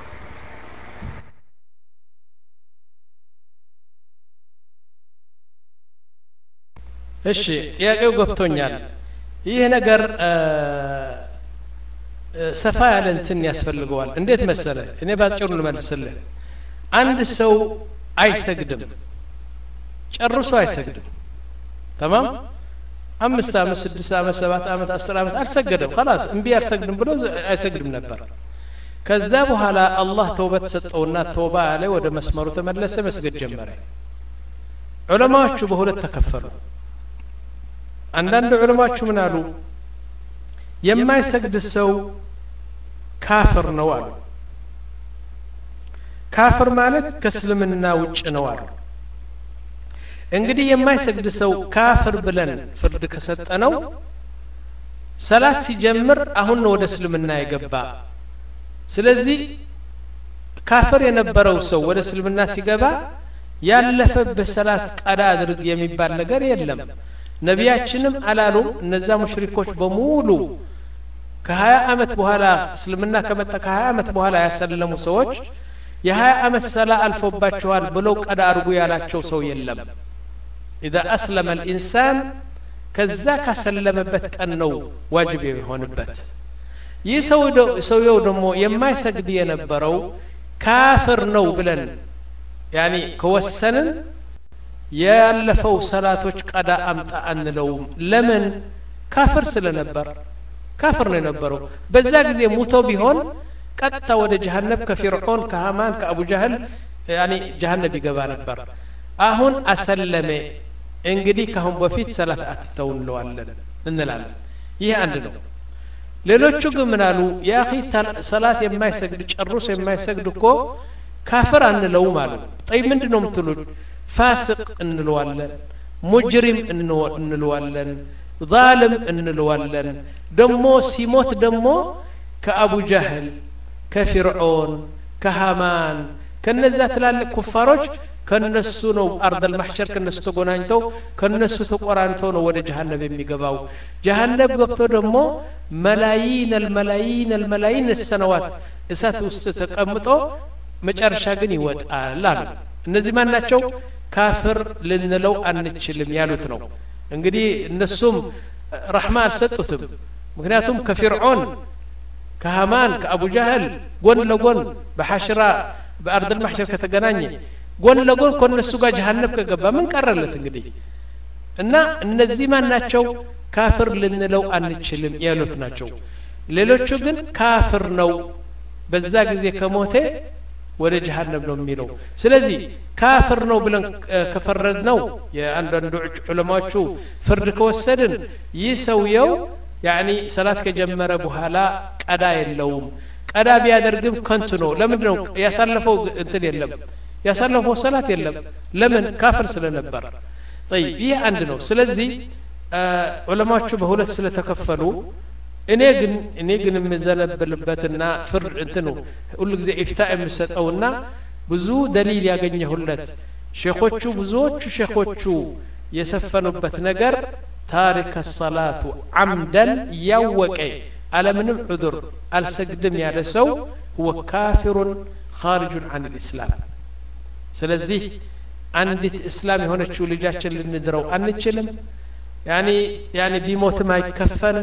እሺ ጥያቄው ገብቶኛል። ይህ ነገር ሰፋ ያለ እንትን ያስፈልገዋል። እንዴት መሰለ? እኔ ባጭሩ ልመልስልህ። አንድ ሰው አይሰግድም፣ ጨርሶ አይሰግድም። ተማም አምስት አመት ስድስት አመት ሰባት አመት አስር አመት አልሰገደም። خلاص እምቢ አልሰግድም ብሎ አይሰግድም ነበር። ከዛ በኋላ አላህ ተውበት ሰጠውና ተውባ አለ፣ ወደ መስመሩ ተመለሰ፣ መስገድ ጀመረ። ዑለማዎቹ በሁለት ተከፈሉ። አንዳንድ ዑለማዎቹ ምን አሉ? የማይሰግድ ሰው ካፍር ነው አሉ። ካፍር ማለት ከእስልምና ውጭ ነው አሉ። እንግዲህ የማይሰግድ ሰው ካፍር ብለን ፍርድ ከሰጠነው ሰላት ሲጀምር አሁን ነው ወደ እስልምና የገባ። ስለዚህ ካፍር የነበረው ሰው ወደ እስልምና ሲገባ ያለፈበት ሰላት ቀዳ አድርግ የሚባል ነገር የለም። ነቢያችንም አላሉም። እነዛ ሙሽሪኮች በሙሉ ከሀያ አመት በኋላ እስልምና ከመጣ ከሀያ አመት በኋላ ያሰለሙ ሰዎች የሀያ አመት ሰላ አልፎባቸዋል ብለው ቀዳ አድርጉ ያላቸው ሰው የለም። إذا أسلم الإنسان ከዛ ካሰለመበት ቀን ነው ዋጅብ የሆነበት። ይህ ሰው ሰውየው ደግሞ የማይሰግድ የነበረው ካፍር ነው ብለን ያኒ ከወሰንን ያለፈው ሰላቶች ቀዳ አምጣ አንለውም። ለምን? ካፍር ስለነበር ካፍር ነው የነበረው። በዛ ጊዜ ሙቶ ቢሆን ቀጥታ ወደ ጀሃነም ከፊርዖን ከሃማን ከአቡ ጀህል ያኒ ጀሃነም ይገባ ነበር። አሁን አሰለመ። እንግዲህ ካሁን በፊት ሰላት አትተው እንለዋለን እንላለን። ይሄ አንድ ነው። ሌሎቹ ግን ምን አሉ? ያ አኺ ሰላት የማይሰግድ ጨርሶ የማይሰግድ እኮ ካፍር አንለውም አሉ። ጠይ ምንድነው የምትሉት? ፋሲቅ እንለዋለን ሙጅሪም እንለዋለን ዛልም እንለዋለን ደሞ ሲሞት ደሞ ከአቡ ጀህል ከፊርዖን ከሃማን ከነዛ ትላልቅ ኩፋሮች ከነሱ ነው አርደል ማህሸር ከነሱ ተጎናኝተው ከነሱ ተቆራንተው ነው ወደ ጀሃነም የሚገባው ጀሃነም ገብቶ ደሞ መላይን الملايين الملايين السنوات እሳት ውስጥ ተቀምጦ መጨረሻ ግን ይወጣል አሉ እነዚህ ማን ናቸው ካፍር ልንለው አንችልም ያሉት ነው እንግዲህ እነሱም ረህማ አልሰጡትም ምክንያቱም ከፊርዖን ከሃማን ከአቡ ጀህል ጎን ለጎን በሐሽራ በአርድ المحشر ከተገናኘ ጎን ለጎን ከነሱ ጋር ጀሃነም ከገባ ምን ቀረለት እንግዲህ እና እነዚህ ማን ናቸው ካፍር ልንለው አንችልም ያሉት ናቸው ሌሎቹ ግን ካፍር ነው በዛ ጊዜ ከሞተ ወደ ጀሃነም ነው የሚለው ስለዚህ ካፍር ነው ብለን ከፈረድነው የአንዳንዱ ዑለማዎቹ ፍርድ ከወሰድን ይሰውየው يعني ሰላት ከጀመረ በኋላ ቀዳ የለውም ቀዳ ቢያደርግም ከንቱ ነው ለምን ነው ያሳለፈው እንትን የለም ያሳለፈው ሰላት የለም ለምን ካፍር ስለነበር طيب ይሄ አንድ ነው ስለዚህ ዑለማዎቹ በሁለት ስለተከፈሉ እኔ ግን እኔ ግን የምዘለብልበትና ፍርድ እንትኑ ሁሉ ጊዜ ኢፍታ የምሰጠውና ብዙ ደሊል ያገኘሁለት ሼኾቹ ብዙዎቹ ሼኾቹ የሰፈኑበት ነገር ታሪክ الصلاه عمدا ያወቀ አለምንም ዑذር አልሰግድም ያለ ሰው هو كافر خارج عن الاسلام ስለዚህ አንዲት እስላም የሆነችው ልጃችን ልንድረው አንችልም يعني يعني ቢሞትም አይከፈንም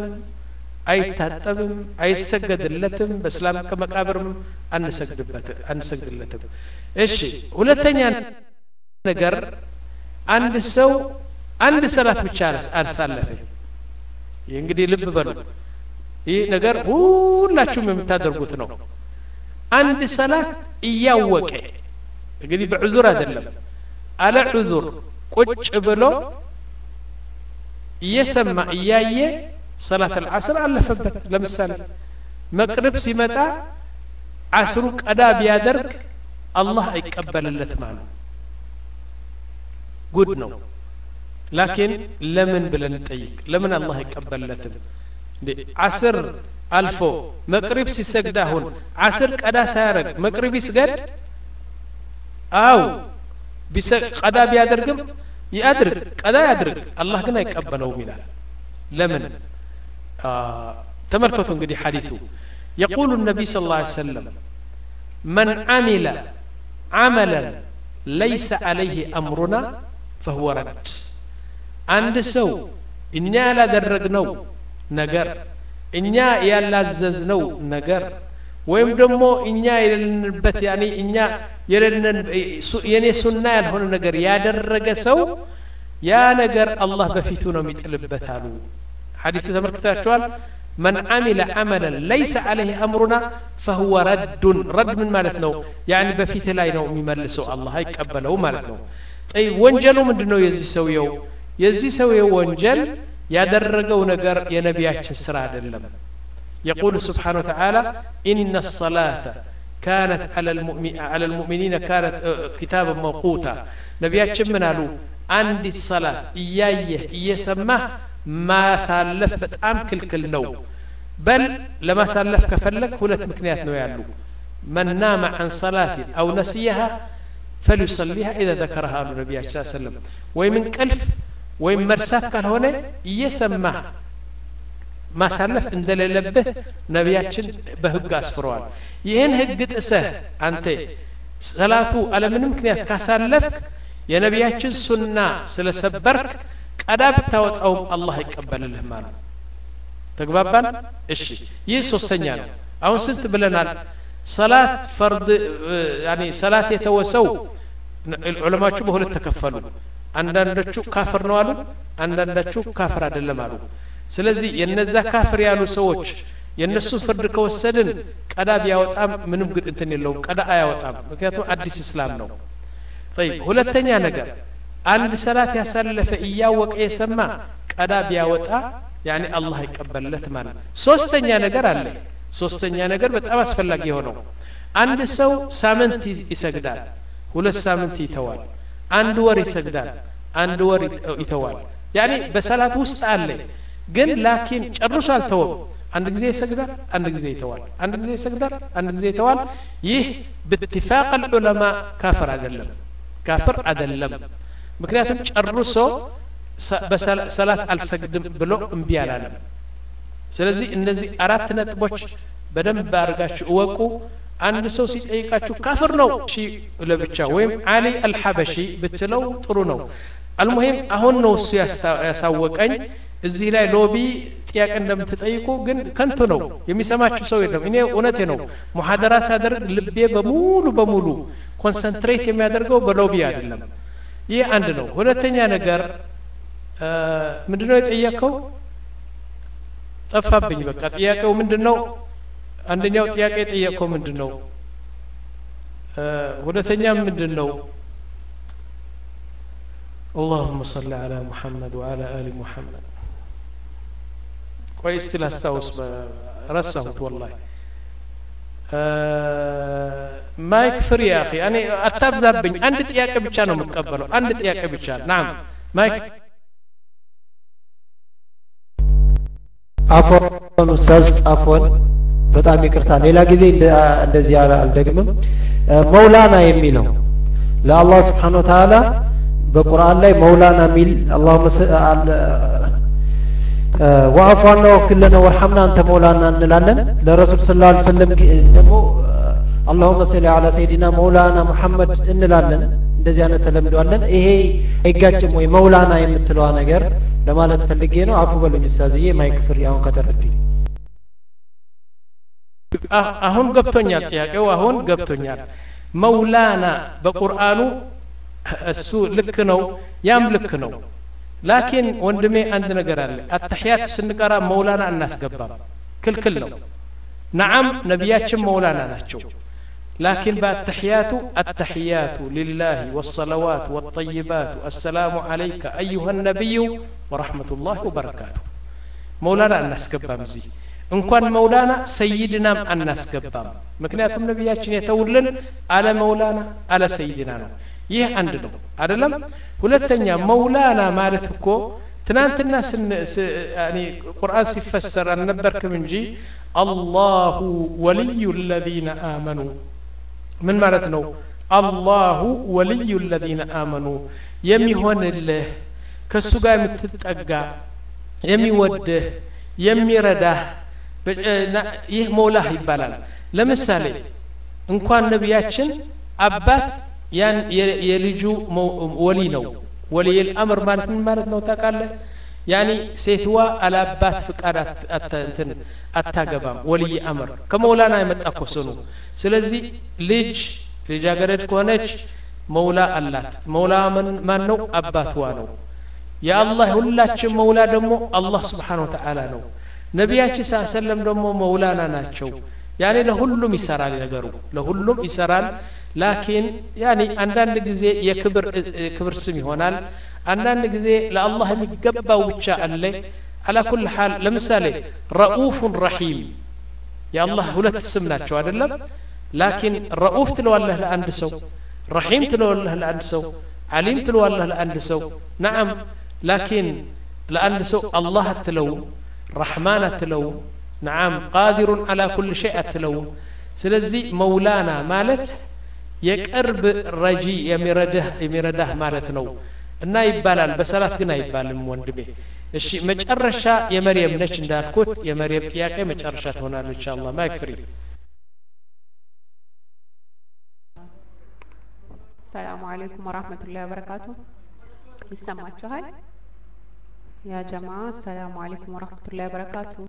አይታጠብም አይሰገድለትም በእስላም ከመቃብርም አንሰግድበት አንሰግድለትም እሺ ሁለተኛ ነገር አንድ ሰው አንድ ሰላት ብቻ አልሳለፈ እንግዲህ ልብ በሉ ይህ ነገር ሁላችሁም የምታደርጉት ነው አንድ ሰላት እያወቀ እንግዲህ በዑذር አይደለም አለ ዑذር ቁጭ ብሎ እየሰማ እያየ صلاة العصر አለፈበት ለምሳሌ መቅሪብ ሲመጣ አስሩ ቀዳ ቢያደርግ አላህ አይቀበልለት ማለት ጉድ ነው ላኪን ለምን ብለን ጠይቅ ለምን አላህ አይቀበልለትም አስር አልፎ መቅሪብ ሲሰግድ አሁን አስር ቀዳ ሳያረግ መቅሪብ ይስገድ አው ቀዳ ቢያደርግም ያድርግ ቀዳ ያድርግ አላህ ግን አይቀበለውም ይላል ለምን تمركتوا انقدي حديثه يقول النبي صلى الله عليه وسلم من عمل عملا ليس عليه أمرنا فهو رد عند سو إنيا لا درقنو نقر إنيا يلا ززنو نقر ويم دمو إنيا يلنبت يعني إنيا يلن يعني سنة يلهون نقر يا درق سو يا نقر الله بفيتونا متقلبتالو حديث تمركتاشوال من عمل عملا ليس عليه أمرنا فهو رد رد من مالتنا يعني بفيت لا ينو مملسو الله يقبله مالتنا طيب وانجلو من دنو يزي سويو يزي سويو وانجل يدرقو نقر يا نبياتش السراد اللم يقول سبحانه وتعالى إن الصلاة كانت على المؤمن على المؤمنين كانت كتابا موقوتا نبياتش من قالو عندي الصلاة إياه إيسمه ما سالف بتام كل كل نو بل لما سالف كفلك هلت مكنيات نو يالو من نام عن صلاة أو نسيها فليصليها إذا ذكرها النبي صلى الله عليه وسلم ومن كلف ومن مرسات كان هنا يسمى ما سالف إن دليل به نبياتشن بهج أسفروال يهن هجت أسه أنت صلاته على من مكنيات كسالفك يا نبياتشن سنة سلسبرك ቀዳ ብታወጣው አላህ ይቀበልልህ ማለት ተግባባን እሺ ይህ ሶስተኛ ነው አሁን ስንት ብለናል ሰላት ፈርድ يعني ሰላት የተወሰው ዑለማዎቹ በሁለት ተከፈሉ አንዳንዶቹ ካፍር ነው አሉ አንዳንዶቹ ካፍር አይደለም አሉ ስለዚህ የነዛ ካፍር ያሉ ሰዎች የነሱ ፍርድ ከወሰድን ቀዳ ቢያወጣም ምንም ግድ እንትን የለውም ቀዳ አያወጣም ምክንያቱም አዲስ እስላም ነው طيب ሁለተኛ ነገር አንድ ሰላት ያሳለፈ እያወቀ የሰማ ቀዳ ቢያወጣ يعني አላህ ይቀበልለት ማለት ሶስተኛ ነገር አለ ሶስተኛ ነገር በጣም አስፈላጊ የሆነው አንድ ሰው ሳምንት ይሰግዳል ሁለት ሳምንት ይተዋል አንድ ወር ይሰግዳል አንድ ወር ይተዋል ያኒ በሰላት ውስጥ አለ ግን ላኪን ጨርሶ አልተወም አንድ ጊዜ ይሰግዳል አንድ ጊዜ ይተዋል አንድ ጊዜ ይሰግዳል አንድ ጊዜ ይተዋል ይህ باتفاق العلماء ካፍር አይደለም ካፍር አይደለም ምክንያቱም ጨርሶ በሰላት አልሰግድም ብሎ እምቢ አላለም ስለዚህ እነዚህ አራት ነጥቦች በደንብ አርጋችሁ እወቁ አንድ ሰው ሲጠይቃችሁ ካፍር ነው እሺ ለብቻ ወይም አሊ አልሐበሺ ብትለው ጥሩ ነው አልሙሂም አሁን ነው እሱ ያሳወቀኝ እዚህ ላይ ሎቢ ጥያቄ እንደምትጠይቁ ግን ከንቱ ነው የሚሰማችሁ ሰው የለም እኔ እውነቴ ነው ሙሐደራ ሳደርግ ልቤ በሙሉ በሙሉ ኮንሰንትሬት የሚያደርገው በሎቢ አይደለም ይህ አንድ ነው ሁለተኛ ነገር ምንድነው የጠየቀው ጠፋብኝ በቃ ጥያቄው ምንድነው አንደኛው ጥያቄ የጠየቀው ምንድነው ሁለተኛ ምንድነው اللهم صل على محمد وعلى آل محمد كويس تلاستاوس رسمت والله ما يكفر يا أخي أنا أتبذبني عند ጥያቄ ብቻ ነው መቀበለው አንድ ጥያቄ ብቻ نعم ما አፎን ኡስታዝ አፎን በጣም ይቅርታ ሌላ ጊዜ እንደዚህ አልደግምም መውላና የሚለው ለአላህ Subhanahu Wa Ta'ala በቁርአን ላይ መውላና ሚል اللهم ወአፋና ወክለና ወርሐምና አንተ መውላና እንላለን ለረሱል ሰለላሁ ዐለይሂ ወሰለም ደግሞ اللهم صل على سيدنا مولانا محمد እንላለን እንደዚህ አይነት ተለምዷለን ይሄ አይጋጭም ወይ መውላና የምትለዋ ነገር ለማለት ፈልጌ ነው አፉ በሉኝ ኡስታዝዬ ማይክፍር ያው ከተረዱኝ አሁን ገብቶኛል ጥያቄው አሁን ገብቶኛል መውላና በቁርአኑ እሱ ልክ ነው ያም ልክ ነው ላኪን ወንድሜ አንድ ነገር አለ አተህያት ስንቀራ መውላና እናስገባም ክልክል ነው نعم ነብያችን መውላና ናቸው لكن بالتحيات التحيات لله والصلوات والطيبات السلام عليك أيها النبي ورحمة الله وبركاته مولانا الناس كبام زي إن كان مولانا سيدنا الناس كبام مكنياتهم نبياتنا يتولن على مولانا على سيدنا يه عندنا أدلم ولتنيا مولانا مالتكو تنانت الناس يعني القرآن سيفسر أن نبرك من جي الله ولي الذين آمنوا من معناتنا الله ولي الذين آمنوا يمي هون الله كسوغا متتقى يمي وده يمي رده يه مولاه يبالال لمثالي ان كان نبياتشن ابات ያን የልጁ ወሊ ነው ወሊ الامر ማለት ምን ማለት ነው ታውቃለህ ያኒ ሴትዋ አላባት ፍቃድ እንትን አታገባም ወሊ አምር ከመውላና የመጣ ኮሰኑ ስለዚህ ልጅ ልጃገረድ ከሆነች መውላ አላት መውላ ማን ነው አባትዋ ነው የአላህ ሁላችን መውላ ደግሞ አላህ Subhanahu Wa Ta'ala ነው ነብያችን ሰለላሁ ዐለይሂ ወሰለም ደግሞ መውላና ናቸው ያኔ ለሁሉም ይሰራል ነገሩ ለሁሉም ይሰራል لكن يعني عندنا ጊዜ የክብር ክብር ስም ይሆናል አንዳንድ ጊዜ ለአላህ የሚገባው ብቻ አለ على كل حال ለምሳሌ رؤوف رحيم يا الله ሁለት ስም ናቸው አይደለም لكن رؤوف ትለዋለህ ለአንድ ሰው رحيم ትለዋለህ ለአንድ ሰው عليم ትለዋለህ ለአንድ ሰው نعم لكن ለአንድ ሰው الله ትለው رحمن ትለው نعم قادر على كل شيء ትለው ስለዚህ መውላና ማለት የቅርብ ረጂ የሚረዳህ የሚረዳህ ማለት ነው እና ይባላል በሰላት ግን አይባልም ወንድሜ እሺ መጨረሻ የመርየም ነች እንዳልኩት የመርየም ጥያቄ መጨረሻ ትሆናለች ኢንሻአላህ ማይክፍሪ ሰላም አለይኩም ወራህመቱላሂ ወበረካቱ ይሰማችኋል ያ ጀማዓ ሰላም አለይኩም ወራህመቱላሂ ወበረካቱ